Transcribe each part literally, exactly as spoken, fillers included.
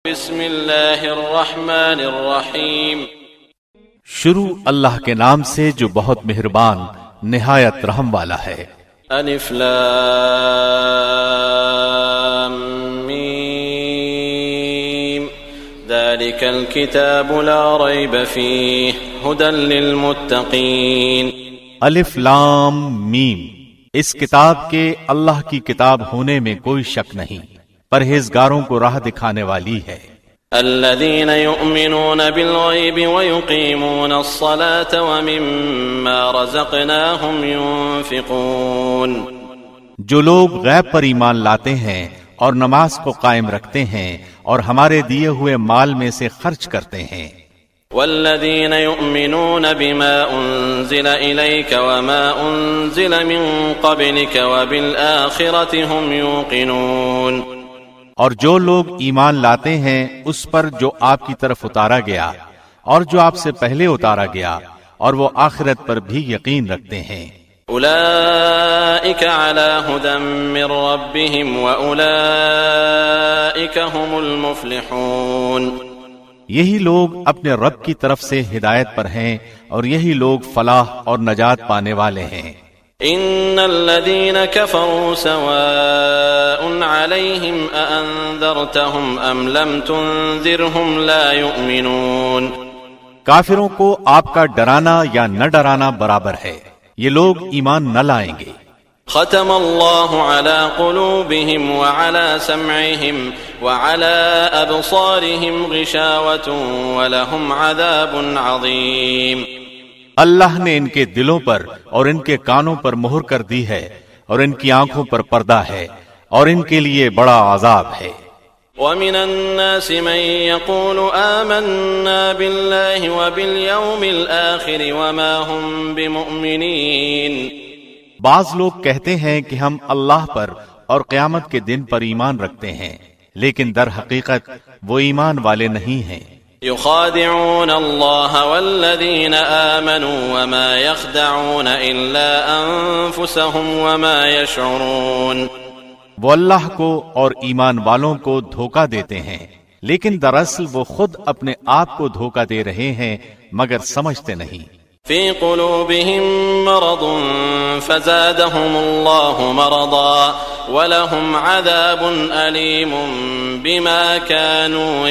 بسم اللہ الرحمن الرحیم۔ شروع اللہ کے نام سے جو بہت مہربان نہایت رحم والا ہے۔ الف لام میم ذالک الکتاب لا ریب فیہ ھدی للمتقین۔ الف لام میم، اس کتاب کے اللہ کی کتاب ہونے میں کوئی شک نہیں، پرہیزگاروں کو راہ دکھانے والی ہے۔ الذين يؤمنون بالغيب ويقيمون الصلاة ومما رزقناهم ينفقون۔ جو لوگ غیب پر ایمان لاتے ہیں اور نماز کو قائم رکھتے ہیں اور ہمارے دیے ہوئے مال میں سے خرچ کرتے ہیں۔ والذين يؤمنون بما أنزل إليك وما أنزل من قبلك وبالآخرة هم يوقنون۔ اور جو لوگ ایمان لاتے ہیں اس پر جو آپ کی طرف اتارا گیا اور جو آپ سے پہلے اتارا گیا، اور وہ آخرت پر بھی یقین رکھتے ہیں۔ اولئک علی ھدی من ربہم واولئک هم المفلحون۔ یہی لوگ اپنے رب کی طرف سے ہدایت پر ہیں اور یہی لوگ فلاح اور نجات پانے والے ہیں۔ ان الذين كفروا سواء عليهم أأنذرتهم ام لم تنذرهم لا يؤمنون۔ کافروں کو آپ کا ڈرانا یا نہ ڈرانا برابر ہے، یہ لوگ ایمان نہ لائیں گے۔ ختم اللہ على قلوبهم وعلى سمعهم وعلى ابصارهم غشاوة ولهم عذاب عظیم۔ اللہ نے ان کے دلوں پر اور ان کے کانوں پر مہر کر دی ہے اور ان کی آنکھوں پر پردہ ہے اور ان کے لیے بڑا عذاب ہے۔ وَمِنَ النَّاسِ مَن يَقُولُ آمَنَّا بِاللَّهِ وَبِالْيَوْمِ الْآخِرِ وَمَا هُمْ بِمُؤْمِنِينَ۔ بعض لوگ کہتے ہیں کہ ہم اللہ پر اور قیامت کے دن پر ایمان رکھتے ہیں، لیکن در حقیقت وہ ایمان والے نہیں ہیں۔ يخادعون الله والذين آمنوا وما يخدعون إلا أنفسهم وما يشعرون۔ وہ اللہ کو اور ایمان والوں کو دھوکہ دیتے ہیں، لیکن دراصل وہ خود اپنے آپ کو دھوکہ دے رہے ہیں مگر سمجھتے نہیں۔ في قلوبهم مرض فزادهم الله مرضا ولهم عذاب أليم بما كانوا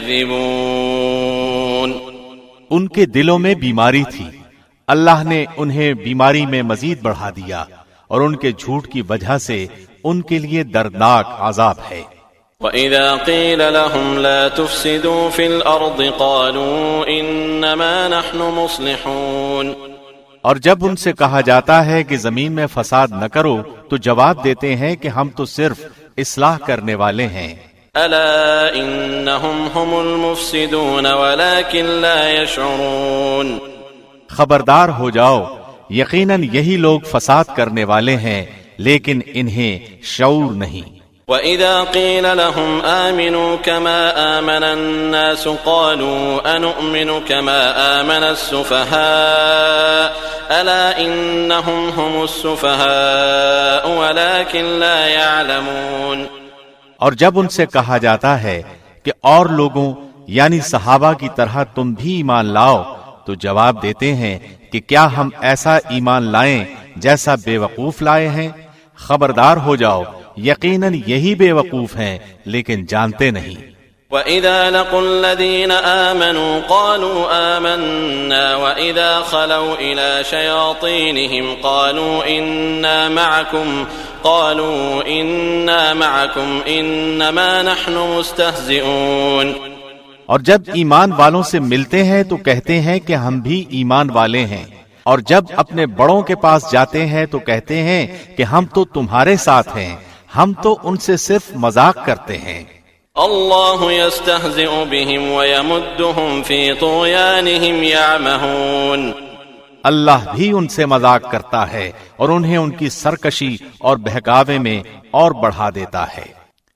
يكذبون۔ ان کے دلوں میں بیماری تھی، اللہ نے انہیں بیماری میں مزید بڑھا دیا اور ان کے جھوٹ کی وجہ سے ان کے لیے دردناک عذاب ہے۔ وَإِذَا قِيلَ لَهُمْ لَا تُفْسِدُوا فِي الْأَرْضِ قَالُوا إِنَّمَا نَحْنُ مُصْلِحُونَ۔ اور جب ان سے کہا جاتا ہے کہ زمین میں فساد نہ کرو تو جواب دیتے ہیں کہ ہم تو صرف اصلاح کرنے والے ہیں۔ أَلَا إِنَّهُمْ هُمُ الْمُفْسِدُونَ وَلَكِنْ لَا يَشْعُرُونَ۔ خبردار ہو جاؤ، یقیناً یہی لوگ فساد کرنے والے ہیں لیکن انہیں شعور نہیں۔ وَإِذَا قِيلَ لَهُمْ آمِنُوا كَمَا آمَنَ النَّاسُ قَالُوا أَنُؤْمِنُ كَمَا آمَنَ السُّفَهَاءُ أَلَا إِنَّهُمْ هُمُ السُّفَهَاءُ وَلَكِنْ لَا يَعْلَمُونَ۔ اور جب ان سے کہا جاتا ہے کہ اور لوگوں یعنی صحابہ کی طرح تم بھی ایمان لاؤ تو جواب دیتے ہیں کہ کیا ہم ایسا ایمان لائیں جیسا بے وقوف لائے ہیں؟ خبردار ہو جاؤ، یقیناً یہی بے وقوف ہیں لیکن جانتے نہیں۔ وَإِذَا لَقُوا الَّذِينَ آمَنُوا قَالُوا آمَنَّا وَإِذَا خَلَوْا إِلَى شَيَاطِينِهِمْ قَالُوا إِنَّا مَعَكُمْ قَالُوا إِنَّا مَعَكُمْ إِنَّمَا نَحْنُ مُسْتَهْزِئُونَ۔ اور جب ایمان والوں سے ملتے ہیں تو کہتے ہیں کہ ہم بھی ایمان والے ہیں، اور جب اپنے بڑوں کے پاس جاتے ہیں تو کہتے ہیں کہ ہم تو تمہارے ساتھ ہیں، ہم تو ان سے صرف مذاق کرتے ہیں۔ اللہ یستہزئ بہم ویمدہم فی طغیانہم یعمہون۔ اللہ بھی ان سے مذاق کرتا ہے اور انہیں ان کی سرکشی اور بہکاوے میں اور بڑھا دیتا ہے۔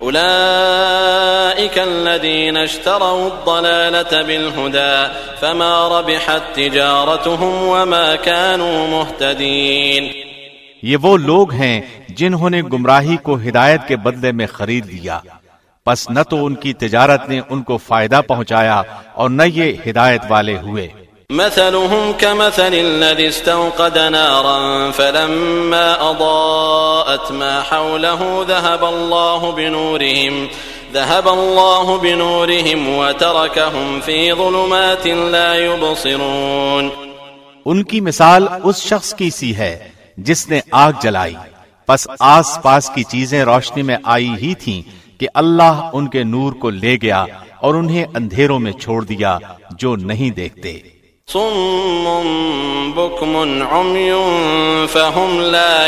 اولئک الذین اشتروا الضلالة بالہدى فما ربحت تجارتهم وما كانوا مہتدین۔ یہ وہ لوگ ہیں جنہوں نے گمراہی کو ہدایت کے بدلے میں خرید لیا، پس نہ تو ان کی تجارت نے ان کو فائدہ پہنچایا اور نہ یہ ہدایت والے ہوئے۔ مثلهم كمثل الذي استوقد نارا فلما أضاءت ما حوله ذهب الله بنورهم ذهب الله بنورهم وتركهم في ظلمات لا يبصرون۔ ان کی مثال اس شخص کی سی ہے جس نے آگ جلائی، پس آس پاس کی چیزیں روشنی میں آئی ہی تھیں کہ اللہ ان کے نور کو لے گیا اور انہیں اندھیروں میں چھوڑ دیا جو نہیں دیکھتے۔ صم بكم عمي فهم لا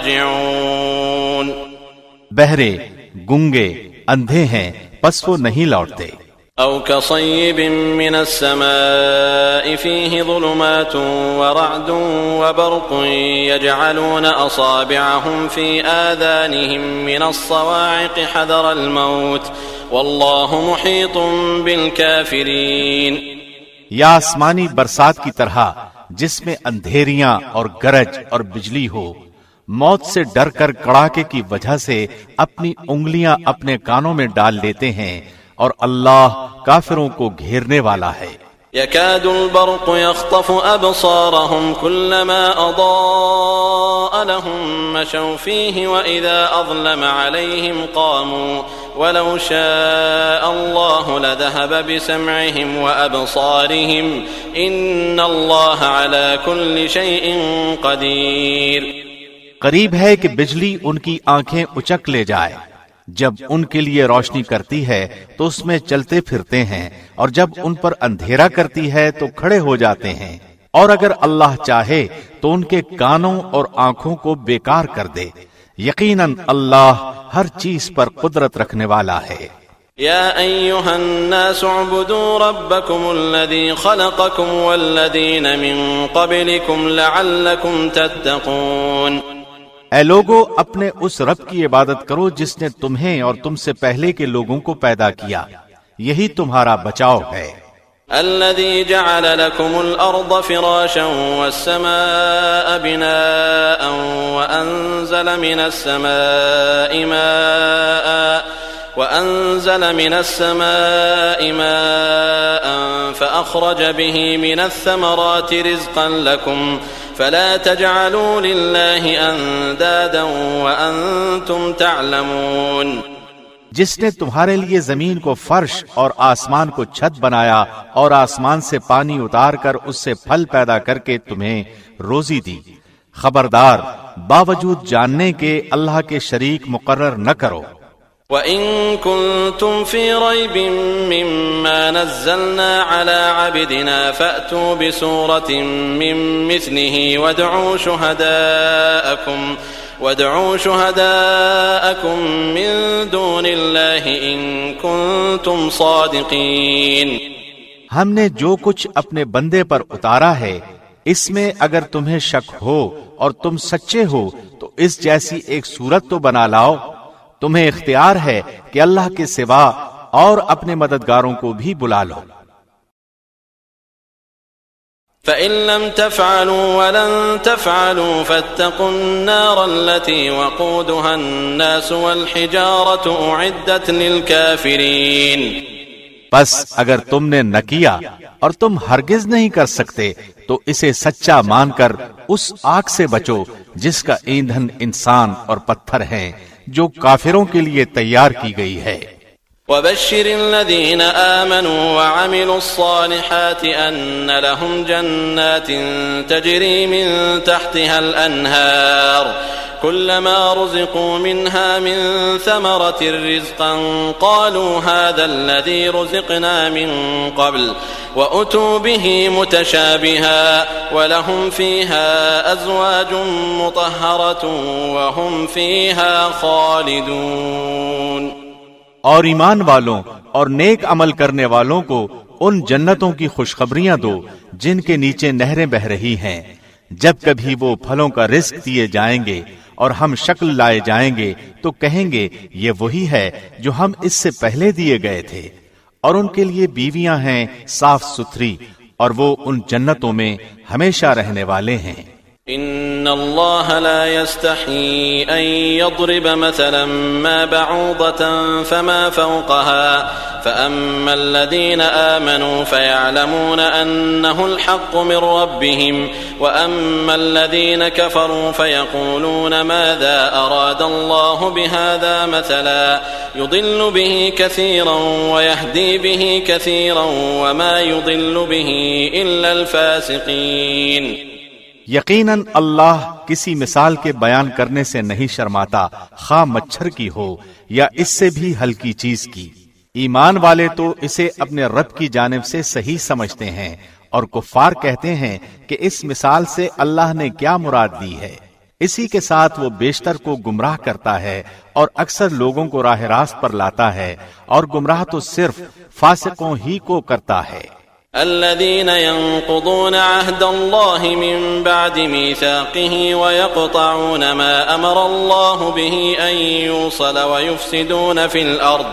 يرجعون۔ بہرے، گنگے، اندھے ہیں پس وہ نہیں لوٹتے۔ أو كصيب من السماء فيه ظلمات ورعد وبرق يجعلون أصابعهم في آذانهم من الصواعق حذر الموت والله محيط بالكافرين۔ یا آسمانی برسات کی طرح جس میں اندھیریاں اور گرج اور بجلی ہو، موت سے ڈر کر کڑاکے کی وجہ سے اپنی انگلیاں اپنے کانوں میں ڈال لیتے ہیں، اور اللہ کافروں کو گھیرنے والا ہے۔ يكاد البرق يخطف أبصارهم كلما أضاء لهم مشوا فيه وإذا أظلم عليهم قاموا ولو شاء الله لذهب بسمعهم وأبصارهم إن الله على كل شيء قدير۔ قریب ہے کہ بجلی ان کی آنکھیں اچک لے جائے، جب ان کے لیے روشنی کرتی ہے تو اس میں چلتے پھرتے ہیں، اور جب ان پر اندھیرا کرتی ہے تو کھڑے ہو جاتے ہیں، اور اگر اللہ چاہے تو ان کے کانوں اور آنکھوں کو بیکار کر دے۔ یقیناً اللہ ہر چیز پر قدرت رکھنے والا ہے۔ يا أيها الناس اعبدوا ربكم الذي خلقكم والذين من قبلكم لعلكم تتقون۔ اے لوگو، اپنے اس رب کی عبادت کرو جس نے تمہیں اور تم سے پہلے کے لوگوں کو پیدا کیا، یہی تمہارا بچاؤ ہے۔ الذي جعل لكم الأرض فراشا والسماء بناء وأنزل من السماء ماء وأنزل من السماء ماء فأخرج به من الثمرات رزقا لكم فلا تجعلوا لله أندادا وأنتم تعلمون۔ جس نے تمہارے لیے زمین کو فرش اور آسمان کو چھت بنایا اور آسمان سے پانی اتار کر اس سے پھل پیدا کر کے تمہیں روزی دی، خبردار باوجود جاننے کے اللہ کے شریک مقرر نہ کرو۔ وَإِن كُنتُمْ فِي رَيْبٍ مِّمَّا نَزَّلْنَا عَلَىٰ عَبْدِنَا فَأْتُوا بِسُورَةٍ مِّن مِّثْلِهِ وَادْعُوا شُهَدَاءَكُمْ وَادْعُوا شُهَدَاءَكُمْ مِن دُونِ اللَّهِ إِن كُنتُمْ صَادِقِينَ۔ ہم نے جو کچھ اپنے بندے پر اتارا ہے، اس میں اگر تمہیں شک ہو اور تم سچے ہو تو اس جیسی ایک صورت تو بنا لاؤ۔ تمہیں اختیار ہے کہ اللہ کے سوا اور اپنے مددگاروں کو بھی بلا لو۔ فَإِن لَّمْ تَفْعَلُوا وَلَن تَفْعَلُوا فَاتَّقُوا النَّارَ الَّتِي وَقُودُهَا النَّاسُ وَالْحِجَارَةُ أُعِدَّتْ لِلْكَافِرِينَ۔ پس اگر تم نے نہ کیا اور تم ہرگز نہیں کر سکتے تو اسے سچا مان کر اس آگ سے بچو جس کا ایندھن انسان اور پتھر ہیں، جو کافروں کے لیے تیار کی گئی ہے۔ وَبَشِّرِ الَّذِينَ آمَنُوا وَعَمِلُوا الصَّالِحَاتِ أَنَّ لَهُمْ جَنَّاتٍ تَجْرِي مِن تَحْتِهَا الْأَنْهَارُ كُلَّمَا رُزِقُوا مِنْهَا مِن ثَمَرَةٍ رِزْقًا قَالُوا هَذَا الَّذِي رُزِقْنَا مِن قَبْلُ وَأُتُوا بِهِ مُتَشَابِهًا وَلَهُمْ فِيهَا أَزْوَاجٌ مُطَهَّرَةٌ وَهُمْ فِيهَا خَالِدُونَ۔ اور ایمان والوں اور نیک عمل کرنے والوں کو ان جنتوں کی خوشخبریاں دو جن کے نیچے نہریں بہ رہی ہیں، جب کبھی وہ پھلوں کا رزق دیے جائیں گے اور ہم شکل لائے جائیں گے تو کہیں گے یہ وہی ہے جو ہم اس سے پہلے دیے گئے تھے، اور ان کے لیے بیویاں ہیں صاف ستھری، اور وہ ان جنتوں میں ہمیشہ رہنے والے ہیں۔ إن الله لا يستحيي أن يضرب مثلا ما بعوضة فما فوقها فأما الذين آمنوا فيعلمون أنه الحق من ربهم وأما الذين كفروا فيقولون ماذا أراد الله بهذا مثلا يضل به كثيرا ويهدي به كثيرا وما يضل به إلا الفاسقين۔ یقیناً اللہ کسی مثال کے بیان کرنے سے نہیں شرماتا، خواہ مچھر کی ہو یا اس سے بھی ہلکی چیز کی۔ ایمان والے تو اسے اپنے رب کی جانب سے صحیح سمجھتے ہیں، اور کفار کہتے ہیں کہ اس مثال سے اللہ نے کیا مراد دی ہے۔ اسی کے ساتھ وہ بیشتر کو گمراہ کرتا ہے اور اکثر لوگوں کو راہ راست پر لاتا ہے، اور گمراہ تو صرف فاسقوں ہی کو کرتا ہے۔ الذين ينقضون عهد الله من بعد ميثاقه ويقطعون ما أمر الله به أن يوصل ويفسدون في الأرض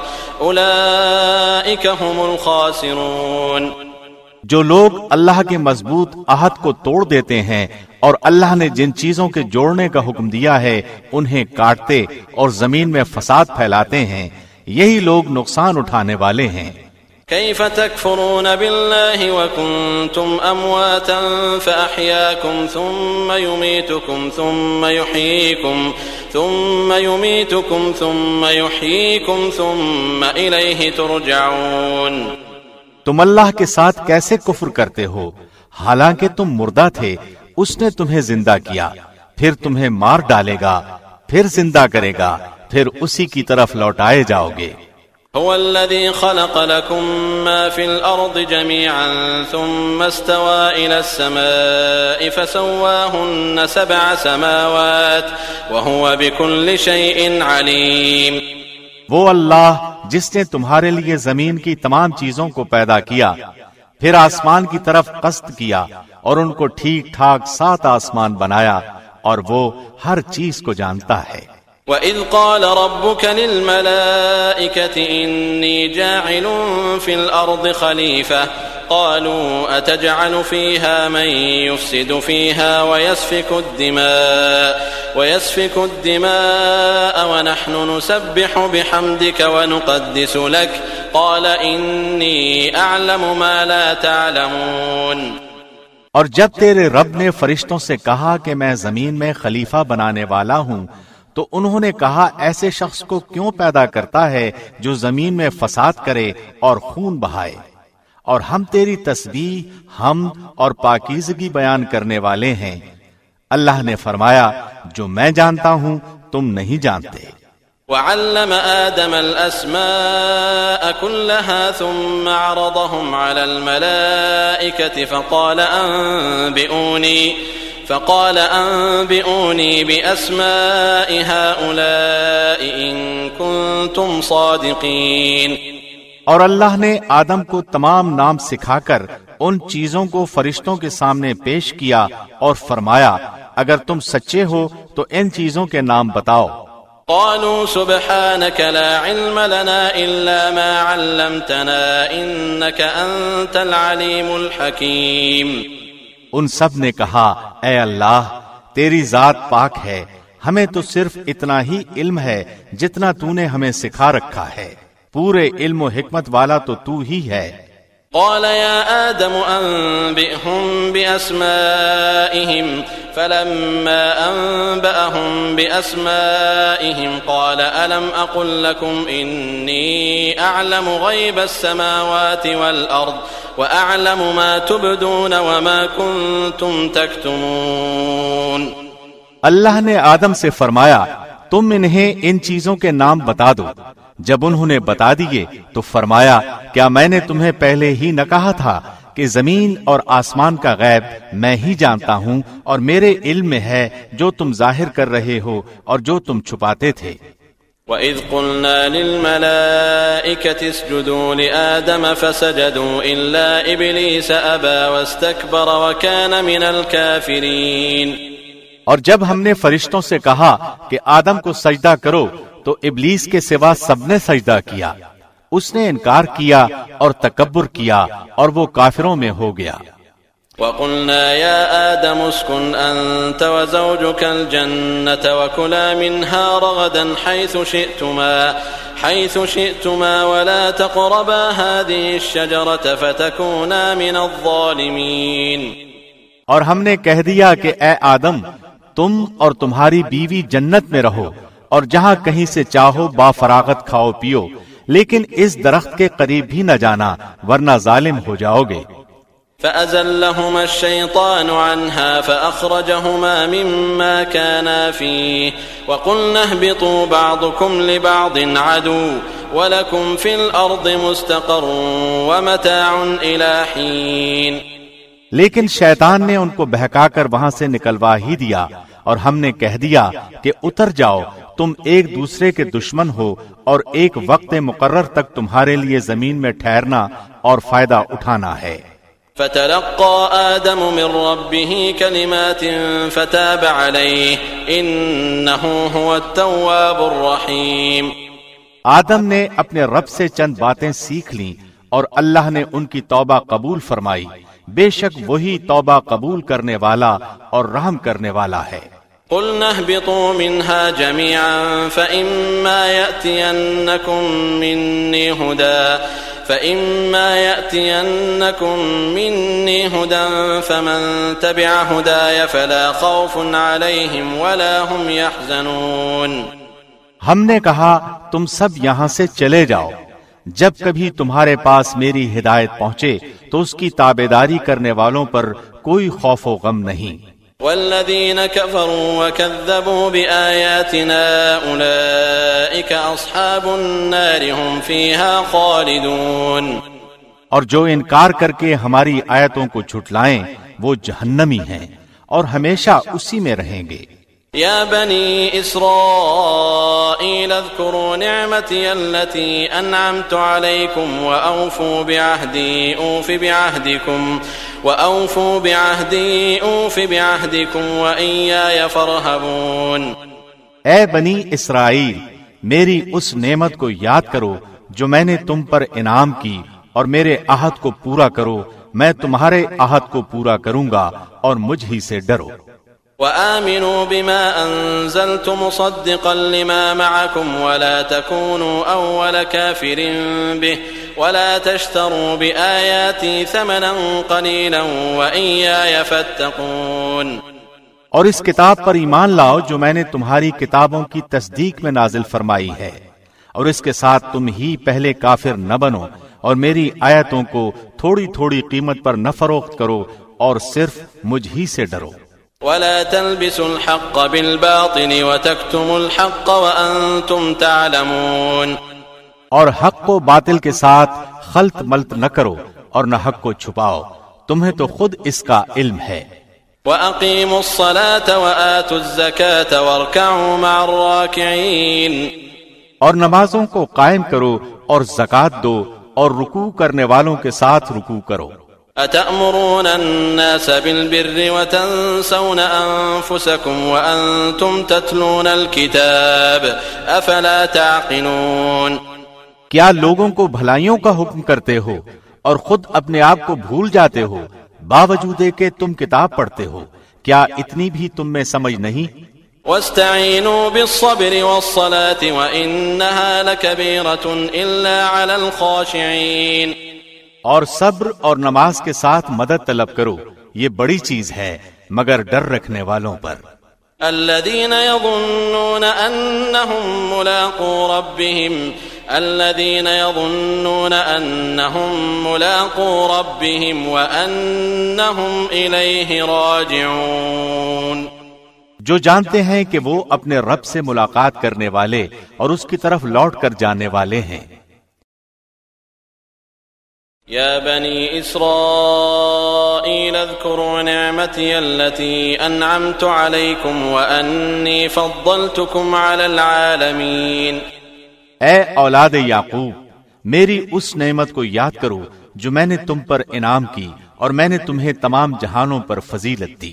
أولئك هم الخاسرون۔ جو لوگ اللہ کے مضبوط عہد کو توڑ دیتے ہیں اور اللہ نے جن چیزوں کے جوڑنے کا حکم دیا ہے انہیں کاٹتے اور زمین میں فساد پھیلاتے ہیں، یہی لوگ نقصان اٹھانے والے ہیں۔ كيف تكفرون بالله وكنتم أمواتا فأحياكم ثم يميتكم ثم يحييكم ثم يميتكم ثم يحييكم ثم إليه ترجعون۔ تم اللہ کے ساتھ کیسے کفر کرتے ہو حالانکہ تم مردہ تھے، اس نے تمہیں زندہ کیا، پھر تمہیں مار ڈالے گا، پھر زندہ کرے گا، پھر اسی کی طرف لوٹائے جاؤ گے۔ هو الذي خلق لكم ما في الأرض جميعا ثم استوى إلى السماء فسواهن سبع سماوات وهو بكل شيء عليم۔ وہ اللہ جس نے تمہارے لیے زمین کی تمام چیزوں کو پیدا کیا، پھر آسمان کی طرف قصد کیا اور ان کو ٹھیک ٹھاک سات آسمان بنایا، اور وہ ہر چیز کو جانتا ہے۔ وَإِذْ قَالَ رَبُّكَ لِلْمَلَائِكَةِ إِنِّي جَاعِلٌ فِي الْأَرْضِ خَلِيفَةً قَالُوا أَتَجْعَلُ فِيهَا مَن يُفْسِدُ فِيهَا وَيَسْفِكُ الدِّمَاءَ وَيَسْفِكُ الدِّمَاءَ وَنَحْنُ نُسَبِّحُ بِحَمْدِكَ وَنُقَدِّسُ لَكَ قَالَ إِنِّي أَعْلَمُ مَا لَا تَعْلَمُونَ۔ اور جب تیرے رب نے فرشتوں سے کہا کہ میں زمین میں خلیفہ بنانے والا ہوں، تو انہوں نے کہا ایسے شخص کو کیوں پیدا کرتا ہے جو زمین میں فساد کرے اور خون بہائے، اور ہم تیری تسبیح، حمد اور پاکیزگی بیان کرنے والے ہیں۔ اللہ نے فرمایا جو میں جانتا ہوں تم نہیں جانتے۔ وعلم آدم الأسماء كلها ثم عرضهم على الملائكة فقال أنبئوني فقال أنبئوني بأسماء هؤلاء إن كنتم صادقين۔ اور اللہ نے آدم کو تمام نام سکھا کر ان چیزوں کو فرشتوں کے سامنے پیش کیا اور فرمایا اگر تم سچے ہو تو ان چیزوں کے نام بتاؤ۔ قالوا سبحانك لا علم لنا إلا ما علمتنا إنك أنت العليم الحكيم۔ ان سب نے کہا اے اللہ تیری ذات پاک ہے، ہمیں تو صرف اتنا ہی علم ہے جتنا تو نے ہمیں سکھا رکھا ہے، پورے علم و حکمت والا تو تو ہی ہے۔ قال يا آدم أنبئهم بأسمائهم فلما أنبأهم بأسمائهم قال ألم أقل لكم إني أعلم غيب السماوات والأرض وأعلم ما تبدون وما كنتم تكتمون۔ اللہ نے آدم سے فرمایا تم انہیں ان چیزوں کے نام بتا دو۔ جب انہوں نے بتا دیے تو فرمایا کیا میں نے تمہیں پہلے ہی نہ کہا تھا کہ زمین اور آسمان کا غیب میں ہی جانتا ہوں اور میرے علم میں ہے جو تم ظاہر کر رہے ہو اور جو تم چھپاتے تھے۔ وَإِذْ قُلْنَا لِلْمَلَائِكَةِ اسْجُدُوا لِآدَمَ فَسَجَدُوا إِلَّا إِبْلِيسَ أَبَى وَاسْتَكْبَرَ وَكَانَ مِنَ الْكَافِرِينَ۔ اور جب ہم نے فرشتوں سے کہا کہ آدم کو سجدہ کرو تو ابلیس کے سوا سب نے سجدہ کیا، اس نے انکار کیا اور تکبر کیا اور وہ کافروں میں ہو گیا۔ وَقُلْنَا يَا آدَمُ اسْكُنْ أَنْتَ وَزَوْجُكَ الْجَنَّةَ وَكُلَا مِنْهَا رَغَدًا حَيْثُ شِئْتُمَا حَيْثُ شِئْتُمَا وَلَا تَقْرَبَا هَذِهِ الشَّجَرَةَ فَتَكُونَا مِنَ الظَّالِمِينَ۔ اور ہم نے کہہ دیا کہ اے آدم، تم اور تمہاری بیوی جنت میں رہو اور جہاں کہیں سے چاہو با فراغت کھاؤ پیو، لیکن اس درخت کے قریب بھی نہ جانا ورنہ ظالم ہو جاؤ گے۔ فأزلهما الشيطان عنها فأخرجهما مما كانا فيه وقلنا اهبطوا بعضكم لبعض عدو ولكم في الأرض مستقر ومتاع إلى حين۔ لیکن شیطان نے ان کو بہکا کر وہاں سے نکلوا ہی دیا اور ہم نے کہہ دیا کہ اتر جاؤ، تم ایک دوسرے کے دشمن ہو اور ایک وقت مقرر تک تمہارے لیے زمین میں ٹھہرنا اور فائدہ اٹھانا ہے۔ فتلقى آدم من ربه كلمات فتاب عليه إنه هو التواب الرحيم۔ آدم نے اپنے رب سے چند باتیں سیکھ لیں اور اللہ نے ان کی توبہ قبول فرمائی، بے شک وہی توبہ قبول کرنے والا اور رحم کرنے والا ہے۔ قلنا اهبطوا منها جميعا فإما يأتينكم مني هدى فإما يأتينكم مني هدى فمن تبع هداي فلا خوف عليهم ولا هم يحزنون۔ ہم نے کہا تم سب یہاں سے چلے جاؤ، جب کبھی تمہارے پاس میری ہدایت پہنچے تو اس کی تابعداری کرنے والوں پر کوئی خوف و غم نہیں۔ والذين كفروا وكذبوا بآياتنا أولئك أصحاب النار هم فيها خالدون۔ اور جو انکار کر کے ہماری آیتوں کو جھٹلائیں وہ جہنمی ہیں اور ہمیشہ اسی میں رہیں گے۔ يا بني إسرائيل اذكروا نعمتي التي أنعمت عليكم وأوفوا بعهدي أوف بعهدكم وأوفوا بعهدي أوف بعهدكم وإياي فارهبون۔ اے بنی اسرائیل، میری اس نعمت کو یاد کرو جو میں نے تم پر انعام کی اور میرے عہد کو پورا کرو، میں تمہارے عہد کو پورا کروں گا اور مجھ ہی سے ڈرو۔ وآمنوا بما أنزلت مصدقا لما معكم ولا تكونوا أول كافر به ولا تشتروا بآياتي ثمنا قليلا وإياي فاتقون۔ اور اس کتاب پر ایمان لاؤ جو میں نے تمہاری کتابوں کی تصدیق میں نازل فرمائی ہے، اور اس کے ساتھ تم ہی پہلے کافر نہ بنو اور میری آیتوں کو تھوڑی تھوڑی قیمت پر نہ فروخت کرو اور صرف مجھ ہی سے ڈرو۔ ولا تلبسوا الحق بالباطل وتكتموا الحق وأنتم تعلمون۔ اور حق کو باطل کے ساتھ خلط ملط نہ کرو اور نہ حق کو چھپاؤ، تمہیں تو خود اس کا علم ہے۔ وأقيموا الصلاة وآتوا الزكاة واركعوا مع الراكعين۔ اور نمازوں کو قائم کرو اور زکوٰۃ دو اور رکوع کرنے والوں کے ساتھ رکوع کرو۔ أتأمرون الناس بالبر وتنسون أنفسكم وأنتم تتلون الكتاب أفلا تعقلون۔ کیا لوگوں کو بھلائیوں کا حکم کرتے ہو اور خود اپنے آپ کو بھول جاتے ہو باوجود کہ تم کتاب پڑھتے ہو؟ کیا اتنی بھی تم میں سمجھ نہیں؟ واستعینوا بالصبر والصلاة وإنها لكبيرة إلا على الخاشعين۔ اور صبر اور نماز کے ساتھ مدد طلب کرو، یہ بڑی چیز ہے مگر ڈر رکھنے والوں پر۔ الذين يظنون أنهم ملاقو ربهم الذين يظنون أنهم ملاقو ربهم وأنهم إليه راجعون۔ جو جانتے ہیں کہ وہ اپنے رب سے ملاقات کرنے والے اور اس کی طرف لوٹ کر جانے والے ہیں۔ يا بني إسرائيل اذكروا نعمتي التي أنعمت عليكم وأني فضلتكم على العالمين۔ اے اولاد یعقوب، میری اس نعمت کو یاد کرو جو میں نے تم پر انعام کی اور میں نے تمہیں تمام جہانوں پر فضیلت دی۔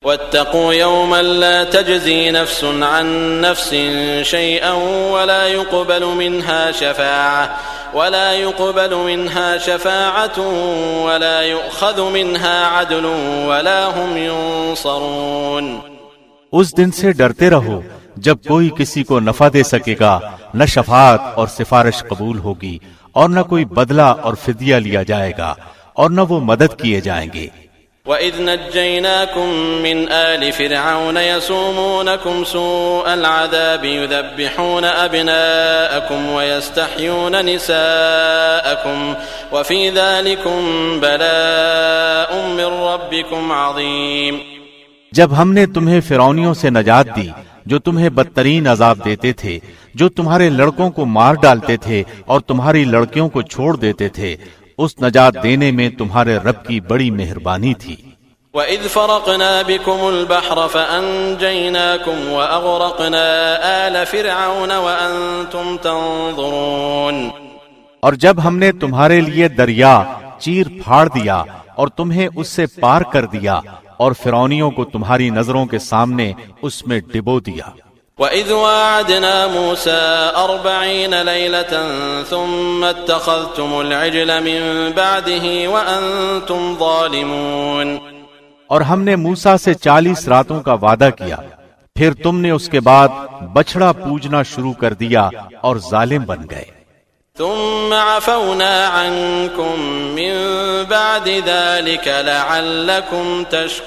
واتقوا يوما لا تجزي نفس عن نفس شيئا ولا يقبل منها شفاعة ولا يقبل منها شفاعة ولا يؤخذ منها عدل ولا هم ينصرون۔ اس دن سے ڈرتے رہو جب کوئی کسی کو نفع دے سکے گا، نہ شفاعت اور سفارش قبول ہوگی، اور نہ کوئی بدلہ اور فدیہ لیا جائے گا، اور نہ وہ مدد کیے جائیں گے۔ وَإِذْ نَجَّيْنَاكُمْ مِنْ آلِ فِرْعَوْنَ يَسُومُونَكُمْ سُوءَ الْعَذَابِ يُذَبِّحُونَ أَبْنَاءَكُمْ وَيَسْتَحْيُونَ نِسَاءَكُمْ وَفِي ذَلِكُمْ بَلَاءٌ مِّن رَّبِّكُمْ عَظِيمٌ۔ جب ہم نے تمہیں فرعونیوں سے نجات دی جو تمہیں بدترین عذاب دیتے تھے، جو تمہارے لڑکوں کو مار ڈالتے تھے اور تمہاری لڑکیوں کو چھوڑ دیتے تھے، اس نجات دینے میں تمہارے رب کی بڑی مہربانی تھی۔ وَإِذْ فَرَقْنَا بِكُمُ الْبَحْرَ فَأَنْجَيْنَاكُمْ وَأَغْرَقْنَا آلَ فِرْعَوْنَ وَأَنْتُمْ تَنظُرُونَ۔ اور جب ہم نے تمہارے لیے دریا چیر پھاڑ دیا اور تمہیں اس سے پار کر دیا، اور فرعونیوں کو تمہاری نظروں کے سامنے اس میں ڈبو دیا۔ وَإِذْ وَاعَدْنَا مُوسَىٰ أَرْبَعِينَ لَيْلَةً ثُمَّ اتَّخَذْتُمُ الْعِجْلَ مِن بَعْدِهِ وَأَنْتُمْ ظَالِمُونَ۔ اور ہم نے موسیٰ سے چالیس راتوں کا وعدہ کیا، پھر تم نے اس کے بعد بچڑا پوجنا شروع کر دیا اور ظالم بن گئے۔ ثم عفونا عنكم من بعد ذلك لعلكم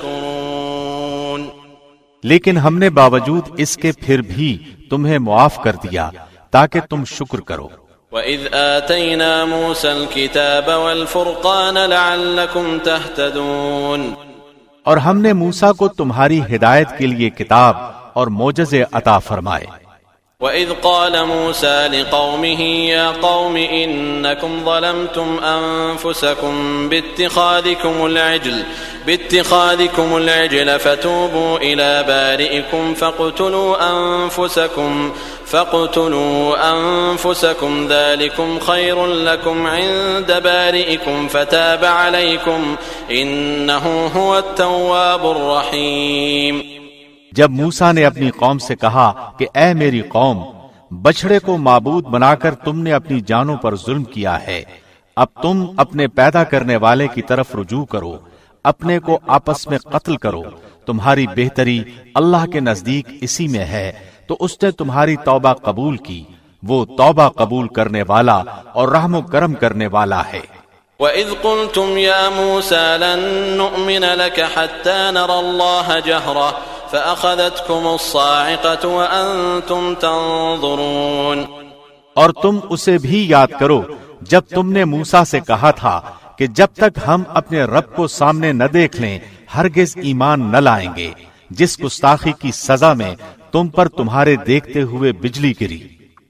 تشكرون۔ لیکن ہم نے باوجود اس کے پھر بھی تمہیں معاف کر دیا تاکہ تم شکر کرو۔ وَإِذْ آتَيْنَا مُوسَى الْكِتَابَ وَالْفُرْقَانَ لَعَلَّكُمْ تَهْتَدُونَ۔ اور ہم نے موسیٰ کو تمہاری ہدایت کے لیے کتاب اور معجزے عطا فرمائے۔ وَإِذْ قَالَ مُوسَى لِقَوْمِهِ يَا قَوْمِ إِنَّكُمْ ظَلَمْتُمْ أَنفُسَكُمْ بِاتِّخَاذِكُمُ الْعِجْلَ بِاتِّخَاذِكُمُ الْعِجْلَ فَتُوبُوا إِلَى بَارِئِكُمْ فَاقْتُلُوا أَنفُسَكُمْ فَاقْتُلُوا أَنفُسَكُمْ ذَلِكُمْ خَيْرٌ لَكُمْ عِندَ بَارِئِكُمْ فَتَابَ عَلَيْكُمْ إِنَّهُ هُوَ التَّوَّابُ الرَّحِيمُ۔ جب موسیٰ نے اپنی قوم سے کہا کہ اے میری قوم، بچڑے کو معبود بنا کر تم نے اپنی جانوں پر ظلم کیا ہے، اب تم اپنے پیدا کرنے والے کی طرف رجوع کرو، اپنے کو آپس میں قتل کرو، تمہاری بہتری اللہ کے نزدیک اسی میں ہے، تو اس نے تمہاری توبہ قبول کی، وہ توبہ قبول کرنے والا اور رحم و کرم کرنے والا ہے۔ وَإِذْ قُلْتُمْ يَا مُوسَىٰ لَن نُّؤْمِنَ لَكَ حَتَّىٰ نَرَى اللَّهَ جَهْرَةً فَأَخَذَتْكُمُ الصَّاعِقَةُ وَأَنْتُمْ تَنظُرُونَ۔ اور تم اسے بھی یاد کرو جب تم نے موسیٰ سے کہا تھا کہ جب تک ہم اپنے رب کو سامنے نہ دیکھ لیں ہرگز ایمان نہ لائیں گے، جس گستاخی کی سزا میں تم پر تمہارے دیکھتے ہوئے بجلی گری۔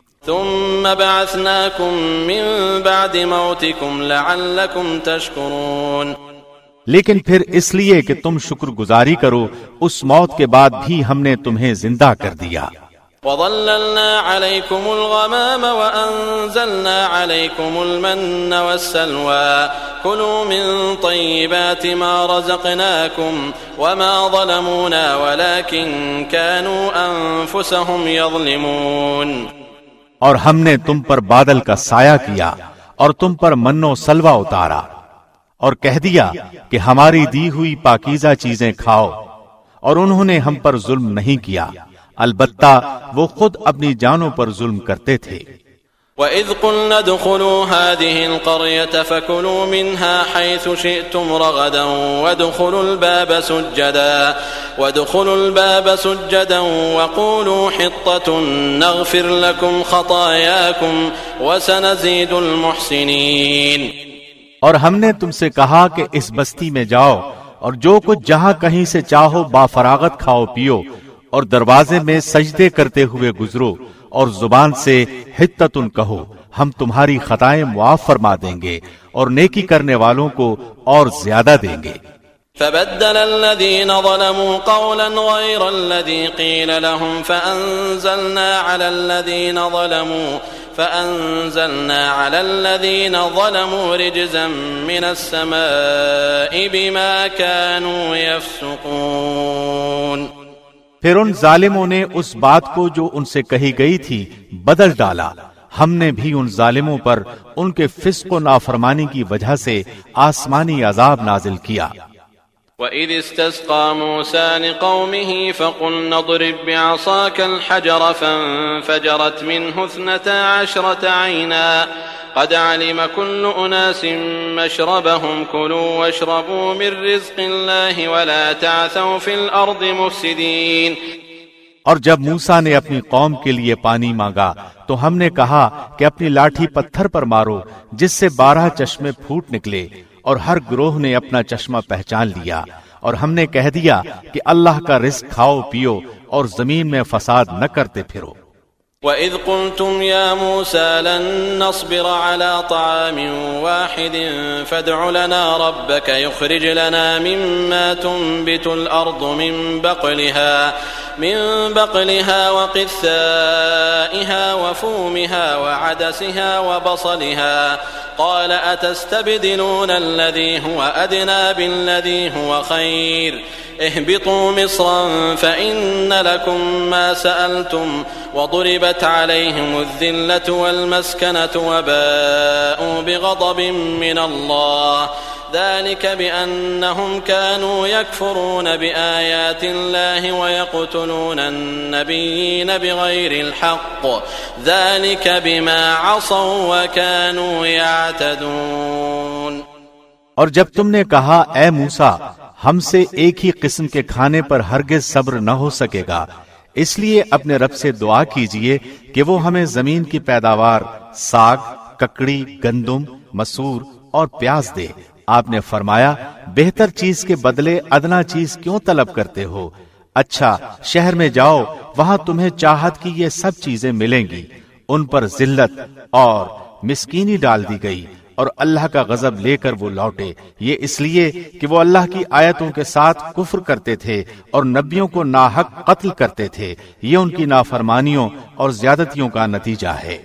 ثم بعثناكم من بعد موتكم لعلكم تشكرون۔ لیکن پھر اس لیے کہ تم شکر گزاری کرو، اس موت کے بعد بھی ہم نے تمہیں زندہ کر دیا۔ وَظَلَّلْنَا عَلَيْكُمُ الْغَمَامَ وَأَنزَلْنَا عَلَيْكُمُ الْمَنَّ وَالسَّلْوَىٰ كُلُوا مِن طَيِّبَاتِ مَا رَزَقْنَاكُمْ وَمَا ظَلَمُونَا وَلَٰكِن كَانُوا أَنفُسَهُمْ يَظْلِمُونَ۔ اور ہم نے تم پر بادل کا سایہ کیا اور تم پر من و سلوہ اتارا، اور کہہ دیا کہ ہماری دی ہوئی پاکیزہ چیزیں کھاؤ، اور انہوں نے ہم پر ظلم نہیں کیا، البتہ وہ خود اپنی جانوں پر ظلم کرتے تھے۔ وَإِذْ قُلْنَا ادْخُلُوا هَٰذِهِ الْقَرْيَةَ فَكُلُوا مِنْهَا حَيْثُ شِئْتُمْ رَغَدًا وَادْخُلُوا الْبَابَ سُجَّدًا وَادْخُلُوا الْبَابَ سُجَّدًا وَقُولُوا حِطَّةٌ نَغْفِرْ لَكُمْ خَطَايَاكُمْ وَسَنَزِيدُ الْمُحْسِنِينَ۔ اور ہم نے تم سے کہا کہ اس بستی میں جاؤ اور جو کچھ جہاں کہیں سے چاہو با فراغت کھاؤ پیو، اور دروازے میں سجدے کرتے ہوئے گزرو، اور زبان سے حتتن کہو، ہم تمہاری خطائیں معاف فرما دیں گے اور نیکی کرنے والوں کو اور زیادہ دیں گے۔ فبدل الذين ظلموا قولا غير الذي قيل لهم فأنزلنا على الذين ظلموا فأنزلنا على الذين ظلموا رجزا من السماء بما كانوا يفسقون۔ پھر ان ظالموں نے اس بات کو جو ان سے کہی گئی تھی بدل ڈالا، ہم نے بھی ان ظالموں پر ان کے فسق و نافرمانی کی وجہ سے آسمانی عذاب نازل کیا۔ وَإِذِ اسْتَسْقَى مُوسَى لِقَوْمِهِ فَقُلْنَا اضْرِب بِّعَصَاكَ الْحَجَرَ فَانفَجَرَتْ مِنْهُ اثْنَتَا عَشْرَةَ عَيْنًا قَدْ عَلِمَ كُلُّ أُنَاسٍ مَّشْرَبَهُمْ كُلُوا وَاشْرَبُوا مِن رِّزْقِ اللَّهِ وَلَا تَعْثَوْا فِي الْأَرْضِ مُفْسِدِينَ۔ اور جب موسیٰ نے اپنی قوم کے لیے پانی مانگا تو ہم نے کہا کہ اپنی لاٹھی پتھر پر مارو جس سے بارہ چشمے پھوٹ نکلے، اور ہر گروہ نے اپنا چشمہ پہچان لیا، اور ہم نے کہہ دیا کہ اللہ کا رزق کھاؤ پیو اور زمین میں فساد نہ کرتے پھرو۔ وَإِذْ قُلْتُمْ يَا مُوسَى لَن نَّصْبِرَ عَلَى طَعَامٍ وَاحِدٍ فَادْعُ لَنَا رَبَّكَ يُخْرِجْ لَنَا مِمَّا تُنبِتُ الْأَرْضُ مِن بَقْلِهَا من بقلها وقثائها وفومها وعدسها وبصلها قال أتستبدلون الذي هو أدنى بالذي هو خير اهبطوا مصرا فإن لكم ما سألتم وضربت عليهم الذلة والمسكنة وباءوا بغضب من الله ذلك بأنهم كانوا يكفرون بآيات الله ويقتلون النبيين بغير الحق ذلك بما عصوا وكانوا يعتدون۔ اور جب تم نے کہا اے موسیٰ ہم سے ایک ہی قسم کے کھانے پر ہرگز صبر نہ ہو سکے گا، اس لیے اپنے رب سے دعا کیجئے کہ وہ ہمیں زمین کی پیداوار ساگ، ککڑی، گندم، مسور اور پیاز دے۔ آپ نے فرمایا بہتر چیز کے بدلے ادنا چیز کیوں طلب کرتے ہو؟ اچھا شہر میں جاؤ، وہاں تمہیں چاہت کی یہ سب چیزیں ملیں گی۔ ان پر ذلت اور مسکینی ڈال دی گئی اور اللہ کا غضب لے کر وہ لوٹے، یہ اس لیے کہ وہ اللہ کی آیتوں کے ساتھ کفر کرتے تھے اور نبیوں کو ناحق قتل کرتے تھے۔ یہ ان کی نافرمانیوں اور زیادتیوں کا نتیجہ ہے۔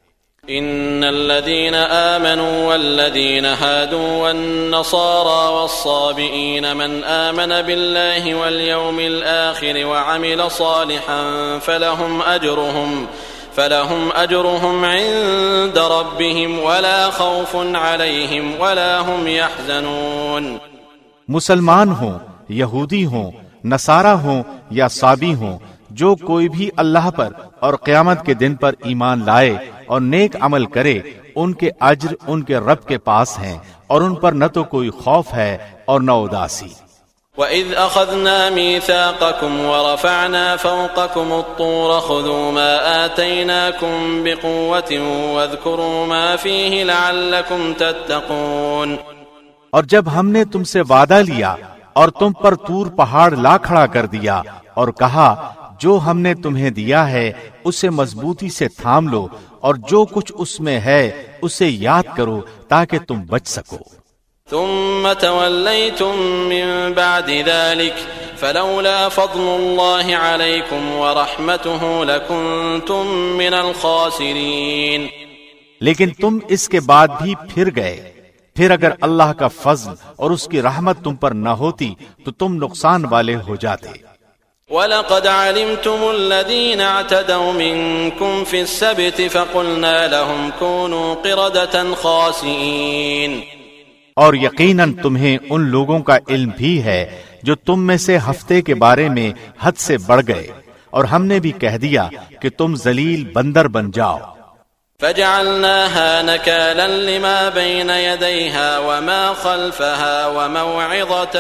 ان الذين آمنوا والذين هادوا والنصارى والصابئين من آمن بالله واليوم الآخر وعمل صالحا فلهم أجرهم فلهم أجرهم عند ربهم ولا خوف عليهم ولا هم يحزنون۔ مسلمان ہوں، یہودی ہوں، نصارہ ہوں یا صابی ہوں، جو کوئی بھی اللہ پر اور قیامت کے دن پر ایمان لائے اور نیک عمل کرے، ان کے اجر ان کے رب کے پاس ہیں اور ان پر نہ تو کوئی خوف ہے اور نہ اداسی۔ وَإِذْ أَخَذْنَا مِيثَاقَكُمْ وَرَفَعْنَا فَوْقَكُمُ الطُّورَ خُذُوا مَا آتَيْنَاكُمْ بِقُوَّةٍ وَاذْكُرُوا مَا فِيهِ لَعَلَّكُمْ تَتَّقُونَ۔ اور جب ہم نے تم سے وعدہ لیا اور تم پر طور پہاڑ لا کھڑا کر دیا اور کہا جو ہم نے تمہیں دیا ہے اسے مضبوطی سے تھام لو اور جو کچھ اس میں ہے اسے یاد کرو تاکہ تم بچ سکو۔ ثم توليتم من بعد ذلك فلولا فضل الله عليكم ورحمته لكنتم من الخاسرين۔ لیکن تم اس کے بعد بھی پھر گئے، پھر اگر اللہ کا فضل اور اس کی رحمت تم پر نہ ہوتی تو تم نقصان والے ہو جاتے۔ وَلَقَدْ عَلِمْتُمُ الَّذِينَ اعْتَدَوْا مِنكُمْ فِي السَّبْتِ فَقُلْنَا لَهُمْ كُونُوا قِرَدَةً خَاسِئِينَ۔ اور یقیناً تمہیں ان لوگوں کا علم بھی ہے جو تم میں سے ہفتے کے بارے میں حد سے بڑھ گئے، اور ہم نے بھی کہہ دیا کہ تم ذلیل بندر بن جاؤ۔ فَجَعَلْنَاهَا نَكَالًا لِمَا بَيْنَ يَدَيْهَا وَمَا خَلْفَهَا وَمَوْعِظَةً